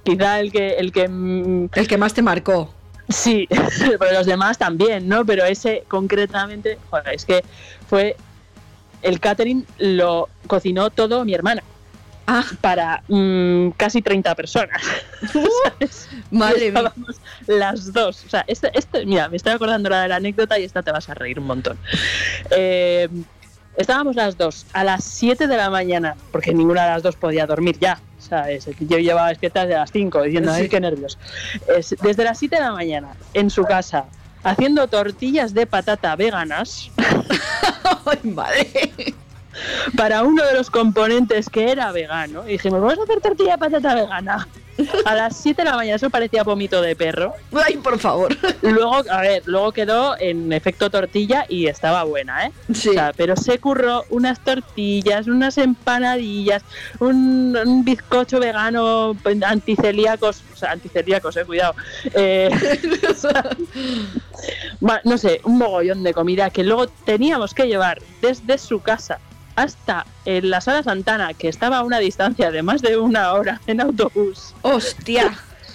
Speaker 4: quizá el que... El que mm,
Speaker 3: El que más te marcó.
Speaker 4: sí, pero los demás también, ¿no? Pero ese concretamente, joder, es que fue... El catering lo cocinó todo mi hermana.
Speaker 3: Ah,
Speaker 4: Para mmm, casi treinta personas. ¿Sabes?
Speaker 3: madre
Speaker 4: Y
Speaker 3: mía.
Speaker 4: estábamos las dos. O sea, este, este, mira, me estoy acordando ahora de la anécdota y esta te vas a reír un montón. Eh, estábamos las dos a las siete de la mañana, porque ninguna de las dos podía dormir ya. ¿Sabes? Yo llevaba despiertas desde las cinco diciendo,
Speaker 3: Sí.
Speaker 4: ay, qué nervios. Es, desde las siete de la mañana, en su casa, haciendo tortillas de patata veganas.
Speaker 3: Ay, madre.
Speaker 4: Para uno de los componentes que era vegano, y dijimos, vamos a hacer tortilla de patata vegana. A las siete de la mañana, eso parecía vómito de perro.
Speaker 3: Ay, por favor.
Speaker 4: Luego, a ver, luego quedó en efecto tortilla y estaba buena, ¿eh?
Speaker 3: Sí.
Speaker 4: O sea, pero se curró unas tortillas, unas empanadillas, un, un bizcocho vegano anticelíacos, o sea, anticelíacos, eh, cuidado. Eh, o sea, bueno, no sé, un mogollón de comida que luego teníamos que llevar desde su casa hasta en la Sala Santana, que estaba a una distancia de más de una hora en autobús,
Speaker 3: Hostia.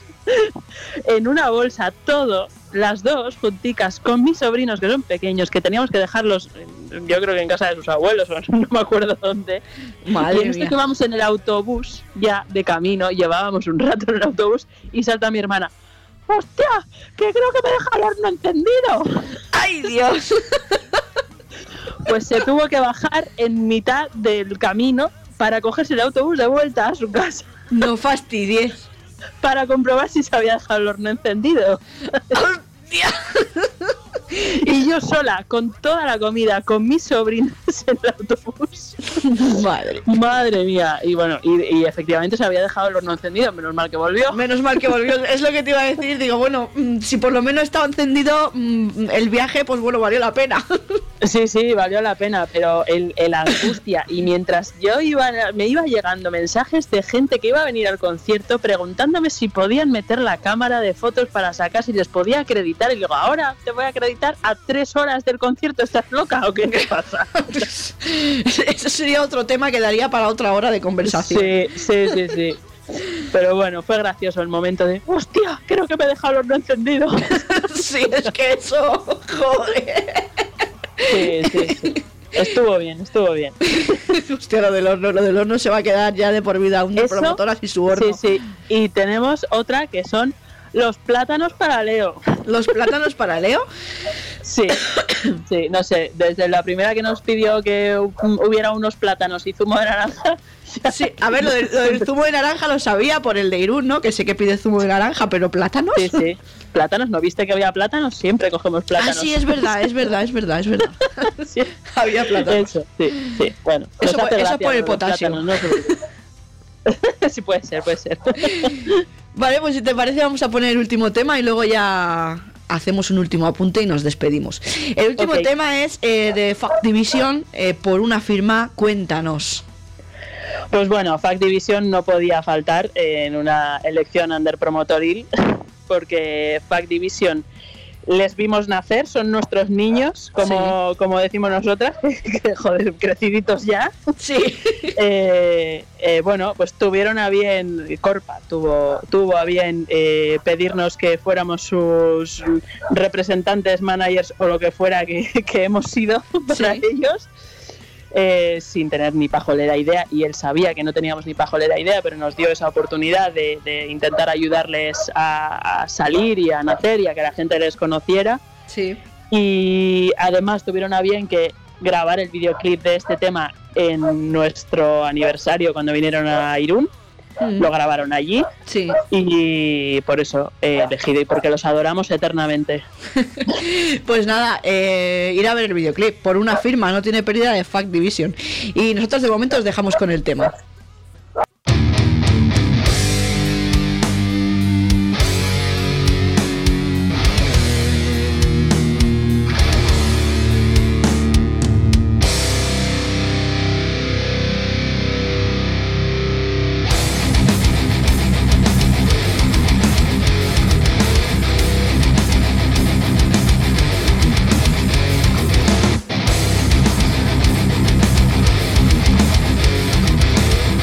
Speaker 4: en una bolsa, todo, las dos junticas, con mis sobrinos que son pequeños, que teníamos que dejarlos, yo creo que en casa de sus abuelos, o no me acuerdo dónde.
Speaker 3: Madre
Speaker 4: Y en esto
Speaker 3: mía.
Speaker 4: que vamos en el autobús, ya de camino, llevábamos un rato en el autobús, y salta mi hermana, ¡hostia! Que creo que me deja el horno encendido.
Speaker 3: Ay, Dios.
Speaker 4: Pues se tuvo que bajar en mitad del camino para cogerse el autobús de vuelta a su casa,
Speaker 3: No fastidies.
Speaker 4: para comprobar si se había dejado el horno encendido.
Speaker 3: Hostia.
Speaker 4: Y yo sola, con toda la comida, con mis sobrinos en el autobús.
Speaker 3: Madre.
Speaker 4: Madre mía. Y bueno, y, y efectivamente se había dejado el horno encendido, menos mal que volvió.
Speaker 3: Menos mal que volvió. Es lo que te iba a decir. Digo, bueno, mm, si por lo menos estaba encendido mm, el viaje, pues bueno, valió la pena.
Speaker 4: Sí, sí, valió la pena, pero el, el angustia. Y mientras yo iba, me iba llegando mensajes de gente que iba a venir al concierto preguntándome si podían meter la cámara de fotos para sacar, si les podía acreditar. Y digo, ahora te voy a acreditar a tres horas del concierto. ¿Estás loca o qué te pasa?
Speaker 3: Eso sería otro tema que daría para otra hora de conversación.
Speaker 4: Sí, sí, sí, sí. Pero bueno, fue gracioso el momento de, hostia, creo que me he dejado el horno encendido.
Speaker 3: Sí, es que eso, joder.
Speaker 4: Sí, sí, sí. Estuvo bien, estuvo bien.
Speaker 3: Hostia, lo del horno, lo del horno se va a quedar ya de por vida un de
Speaker 4: Eso,
Speaker 3: promotoras y su horno.
Speaker 4: Sí, sí. Y tenemos otra que son los plátanos para Leo.
Speaker 3: Los plátanos para Leo.
Speaker 4: Sí, sí, no sé, desde la primera que nos pidió que hu- hubiera unos plátanos y zumo de naranja. ya-
Speaker 3: Sí, a ver, lo del, lo del zumo de naranja lo sabía por el de Irún, ¿no? Que sé que pide zumo de naranja, pero plátanos.
Speaker 4: Sí, sí. Plátanos, ¿no viste que había plátanos? Siempre cogemos
Speaker 3: Ah,
Speaker 4: plátanos.
Speaker 3: sí, es verdad, es verdad, es verdad, es verdad.
Speaker 4: Sí.
Speaker 3: Había plátanos.
Speaker 4: Eso, sí, sí. Bueno,
Speaker 3: Eso
Speaker 4: nos
Speaker 3: por-
Speaker 4: hace
Speaker 3: eso
Speaker 4: gracia
Speaker 3: por el
Speaker 4: lo de los
Speaker 3: potasio.
Speaker 4: plátanos, no se preocupe. Sí, puede ser, puede ser.
Speaker 3: Vale, pues si te parece vamos a poner el último tema y luego ya hacemos un último apunte y nos despedimos. El último
Speaker 4: Ok.
Speaker 3: tema es eh, de Fact Division, eh, por una firma, cuéntanos.
Speaker 4: Pues bueno, Fact Division no podía faltar en una elección under promotoril, porque Fact Division les vimos nacer, son nuestros niños, como, como decimos nosotras, que joder, creciditos ya.
Speaker 3: Sí.
Speaker 4: Eh, eh, bueno, pues tuvieron a bien, Corpa tuvo, tuvo a bien eh, pedirnos que fuéramos sus representantes, managers o lo que fuera que, que hemos sido para
Speaker 3: Sí.
Speaker 4: ellos. Eh, sin tener ni pajolera idea, y él sabía que no teníamos ni pajolera idea, pero nos dio esa oportunidad de, de intentar ayudarles a, a salir y a nacer y a que la gente les conociera.
Speaker 3: Sí.
Speaker 4: Y además tuvieron a bien que grabar el videoclip de este tema en nuestro aniversario cuando vinieron a Irún.
Speaker 3: Mm.
Speaker 4: Lo grabaron allí
Speaker 3: Sí.
Speaker 4: y por eso he elegido, y porque los adoramos eternamente.
Speaker 3: Pues nada, eh, ir a ver el videoclip por una firma, no tiene pérdida de Fact Division. Y nosotros de momento os dejamos con el tema.
Speaker 5: Thank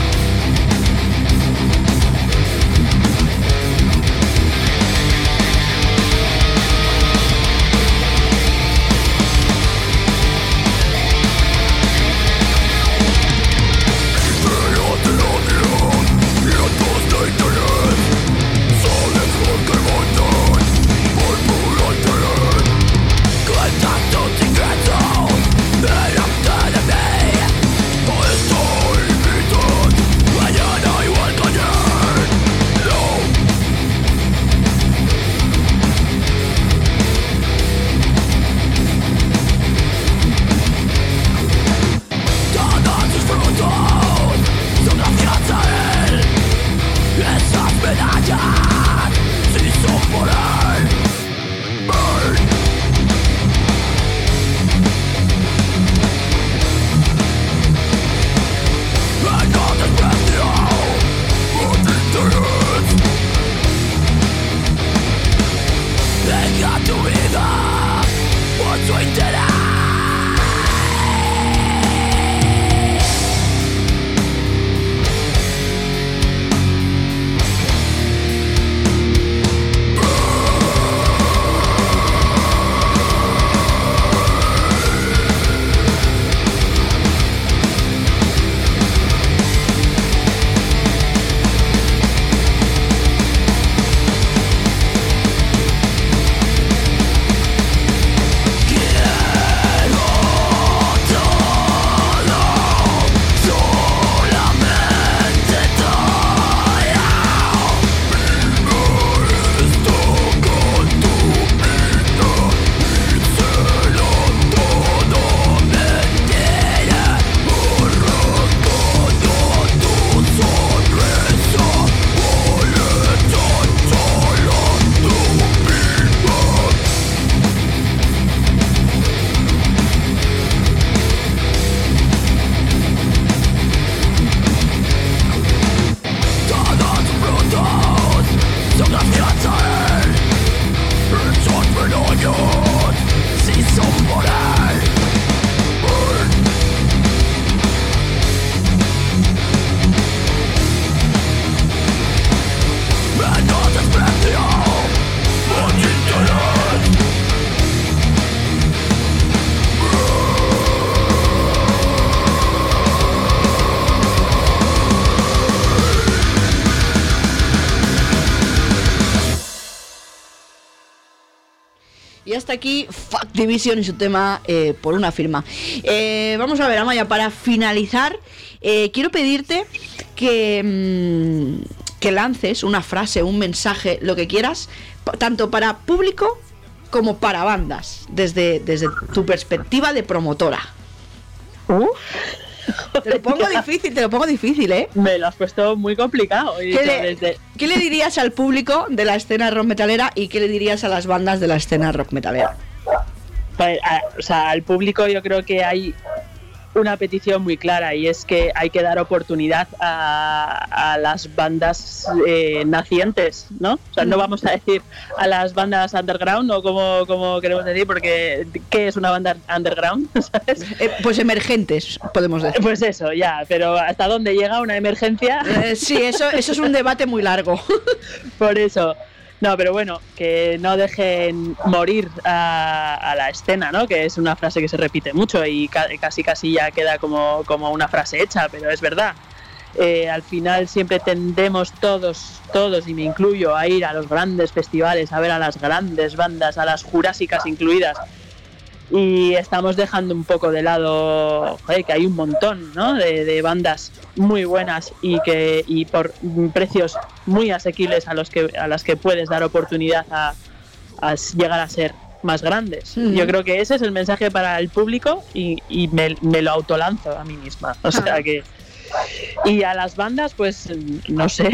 Speaker 3: Y hasta aquí Fuck Division y su tema eh, Por una firma. Eh, vamos a ver, Amaya, para finalizar, eh, quiero pedirte que, mmm, que lances una frase, un mensaje, lo que quieras, tanto para público como para bandas, desde, desde tu perspectiva de promotora.
Speaker 4: Uh.
Speaker 3: Te lo pongo difícil, te lo pongo difícil, ¿eh?
Speaker 4: Me lo has puesto muy complicado.
Speaker 3: ¿Qué le, desde... ¿Qué le dirías al público de la escena rock metalera y qué le dirías a las bandas de la escena rock metalera?
Speaker 4: Pues, a, o sea, al público yo creo que hay una petición muy clara y es que hay que dar oportunidad a, a las bandas eh, nacientes, ¿no? O sea, no vamos a decir a las bandas underground o como, como queremos decir, porque ¿qué es una banda underground? ¿Sabes?
Speaker 3: Eh, pues emergentes, podemos decir.
Speaker 4: Pues eso, ya, pero ¿hasta dónde llega una emergencia?
Speaker 3: Eh, sí, eso, eso es un debate muy largo.
Speaker 4: Por eso. No, pero bueno, que no dejen morir a, a la escena, ¿no? Que es una frase que se repite mucho y ca- casi casi ya queda como, como una frase hecha, pero es verdad. Eh, al final siempre tendemos todos, todos, y me incluyo, a ir a los grandes festivales, a ver a las grandes bandas, a las jurásicas incluidas. Y estamos dejando un poco de lado, joder, que hay un montón, ¿no? de, de bandas muy buenas y que y por precios muy asequibles a los que a las que puedes dar oportunidad a, a llegar a ser más grandes. Mm. Yo creo que ese es el mensaje para el público y, y me, me lo autolanzo a mí misma. O sea ah. que y a las bandas, pues no sé.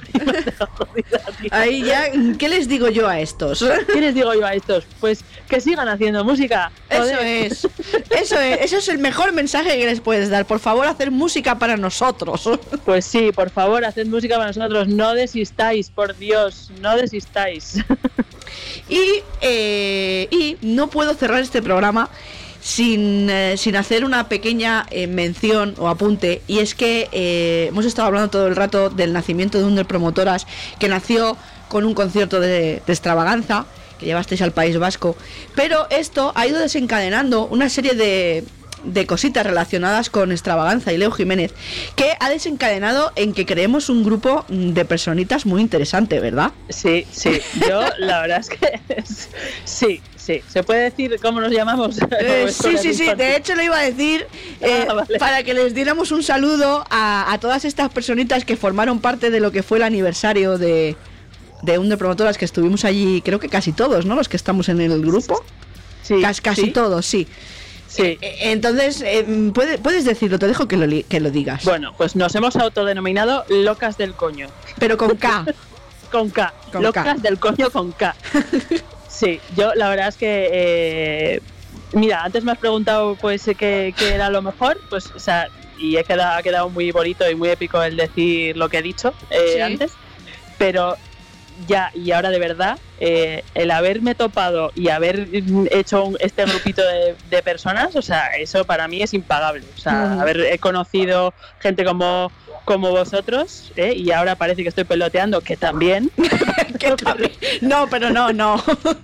Speaker 3: Ahí ya, ¿qué les digo yo a estos?
Speaker 4: ¿Qué les digo yo a estos? Pues que sigan haciendo música.
Speaker 3: Joder. Eso es. Eso es. Eso es el mejor mensaje que les puedes dar. Por favor, hacer música para nosotros.
Speaker 4: Pues sí, por favor, haced música para nosotros. No desistáis, por Dios, no desistáis.
Speaker 3: Y, eh, y no puedo cerrar este programa Sin, eh, sin hacer una pequeña eh, mención o apunte, y es que eh, hemos estado hablando todo el rato del nacimiento de Under Promotoras, que nació con un concierto de, de Extravaganza que llevasteis al País Vasco, pero esto ha ido desencadenando una serie de, de cositas relacionadas con Extravaganza y Leo Jiménez, que ha desencadenado en que creemos un grupo de personitas muy interesante, ¿verdad?
Speaker 4: Sí, sí, yo la verdad es que es, sí. Sí, ¿se puede decir cómo nos llamamos?
Speaker 3: Eh, sí, sí, sí, de hecho lo iba a decir eh, ah, vale. para que les diéramos un saludo a, a todas estas personitas que formaron parte de lo que fue el aniversario de, de Under Promotoras, que estuvimos allí, creo que casi todos, ¿no? Los que estamos en el grupo.
Speaker 4: Sí.
Speaker 3: Casi, casi
Speaker 4: ¿sí?
Speaker 3: todos, sí.
Speaker 4: Sí.
Speaker 3: Eh, entonces, eh, puede, puedes decirlo, te dejo que lo, que lo digas.
Speaker 4: Bueno, pues nos hemos autodenominado Locas del Coño.
Speaker 3: Pero con K.
Speaker 4: Con K. Con Locas K. del Coño con K. Sí, yo la verdad es que, eh, mira, antes me has preguntado pues qué, qué era lo mejor, pues, o sea, y he quedado, ha quedado muy bonito y muy épico el decir lo que he dicho eh, sí. antes, pero ya, y ahora de verdad, eh, el haberme topado y haber hecho un, este grupito de, de personas, o sea, eso para mí es impagable, o sea, uh-huh. haber he conocido gente como... como vosotros, ¿eh? Y ahora parece que estoy peloteando, que también.
Speaker 3: que también. No, pero no, no.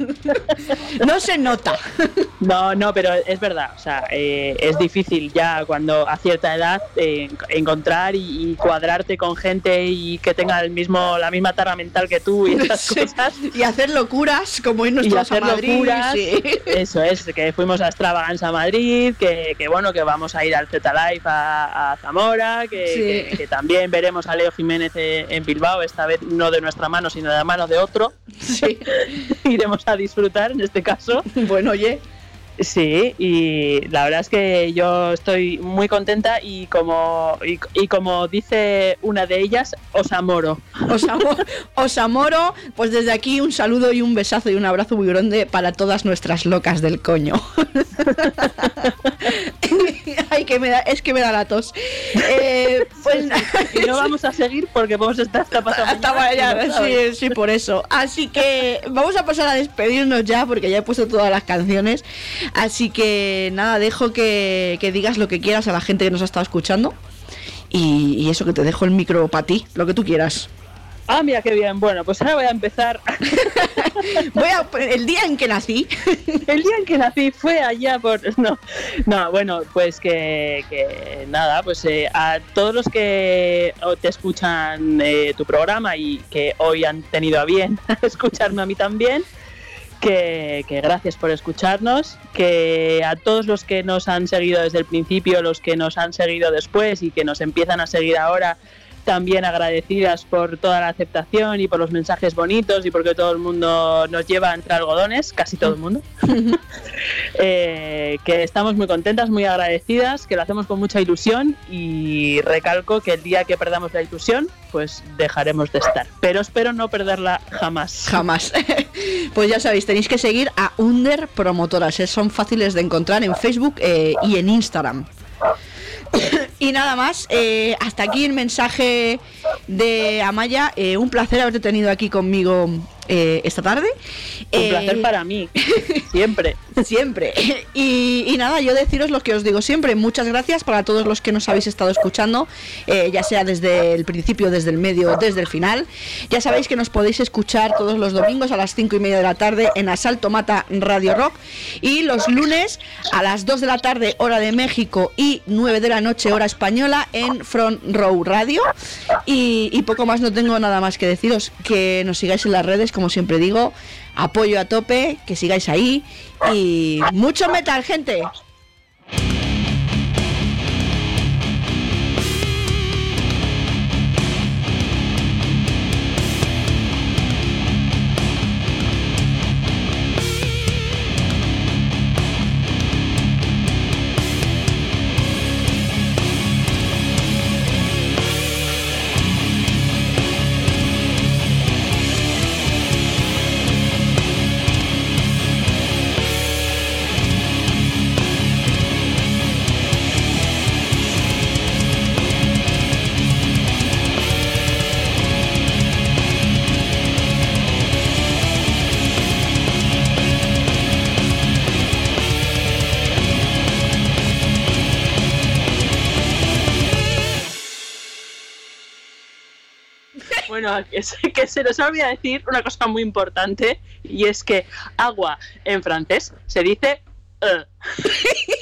Speaker 3: No se nota.
Speaker 4: No, no, pero es verdad, o sea, eh, es difícil ya cuando a cierta edad eh, encontrar y, y cuadrarte con gente y que tenga el mismo la misma tara mental que tú y esas sí. cosas.
Speaker 3: Y hacer locuras, como irnos todos a Madrid.
Speaker 4: Locuras,
Speaker 3: sí.
Speaker 4: Eso es, que fuimos a Extravaganza a Madrid, que, que bueno, que vamos a ir al Z-Live a, a Zamora, que, sí. que, que también veremos a Leo Jiménez en Bilbao, esta vez no de nuestra mano, sino de la mano de otro.
Speaker 3: Sí.
Speaker 4: Iremos a disfrutar en este caso.
Speaker 3: Bueno, oye.
Speaker 4: Sí, y la verdad es que yo estoy muy contenta y como y, y como dice una de ellas, os amoro.
Speaker 3: Os amoro, os amoro, pues desde aquí un saludo y un besazo y un abrazo muy grande para todas nuestras locas del coño. Ay, que me da, es que me da la tos. Eh, pues,
Speaker 4: y no vamos a seguir porque vamos a estar hasta pasado
Speaker 3: hasta mañana. Sí, sí, por eso. Así que vamos a pasar a despedirnos ya porque ya he puesto todas las canciones. Así que nada, dejo que, que digas lo que quieras a la gente que nos ha estado escuchando. Y, y eso, que te dejo el micro para ti, lo que tú quieras.
Speaker 4: Ah, mira qué bien. Bueno, pues ahora voy a empezar.
Speaker 3: voy a, el día en que nací.
Speaker 4: El día en que nací fue allá por... No, no bueno, pues que, que nada, pues eh, a todos los que te escuchan eh, tu programa y que hoy han tenido a bien escucharme a mí también, Que, que gracias por escucharnos, que a todos los que nos han seguido desde el principio, los que nos han seguido después y que nos empiezan a seguir ahora, también agradecidas por toda la aceptación y por los mensajes bonitos y porque todo el mundo nos lleva entre algodones, casi todo el mundo. eh, que estamos muy contentas, muy agradecidas, que lo hacemos con mucha ilusión y recalco que el día que perdamos la ilusión, pues dejaremos de estar. Pero espero no perderla jamás.
Speaker 3: Jamás. Pues ya sabéis, tenéis que seguir a Under Promotoras, eh, son fáciles de encontrar en Facebook eh, y en Instagram. Y nada más, eh, hasta aquí el mensaje de Amaya. Eh, un placer haberte tenido aquí conmigo eh, esta tarde.
Speaker 4: Un
Speaker 3: eh,
Speaker 4: placer para mí, siempre.
Speaker 3: Siempre. Y, y nada, yo deciros lo que os digo siempre. Muchas gracias para todos los que nos habéis estado escuchando, eh, ya sea desde el principio, desde el medio, desde el final. Ya sabéis que nos podéis escuchar todos los domingos a las cinco y media de la tarde en Asalto Mata Radio Rock, y los lunes a las dos de la tarde hora de México y nueve de la noche hora española en Front Row Radio. Y, y poco más, no tengo nada más que deciros. Que nos sigáis en las redes, como siempre digo. Apoyo a tope, que sigáis ahí y mucho metal, gente.
Speaker 4: Bueno, que se, que se nos olvida decir una cosa muy importante, y es que agua en francés se dice uh.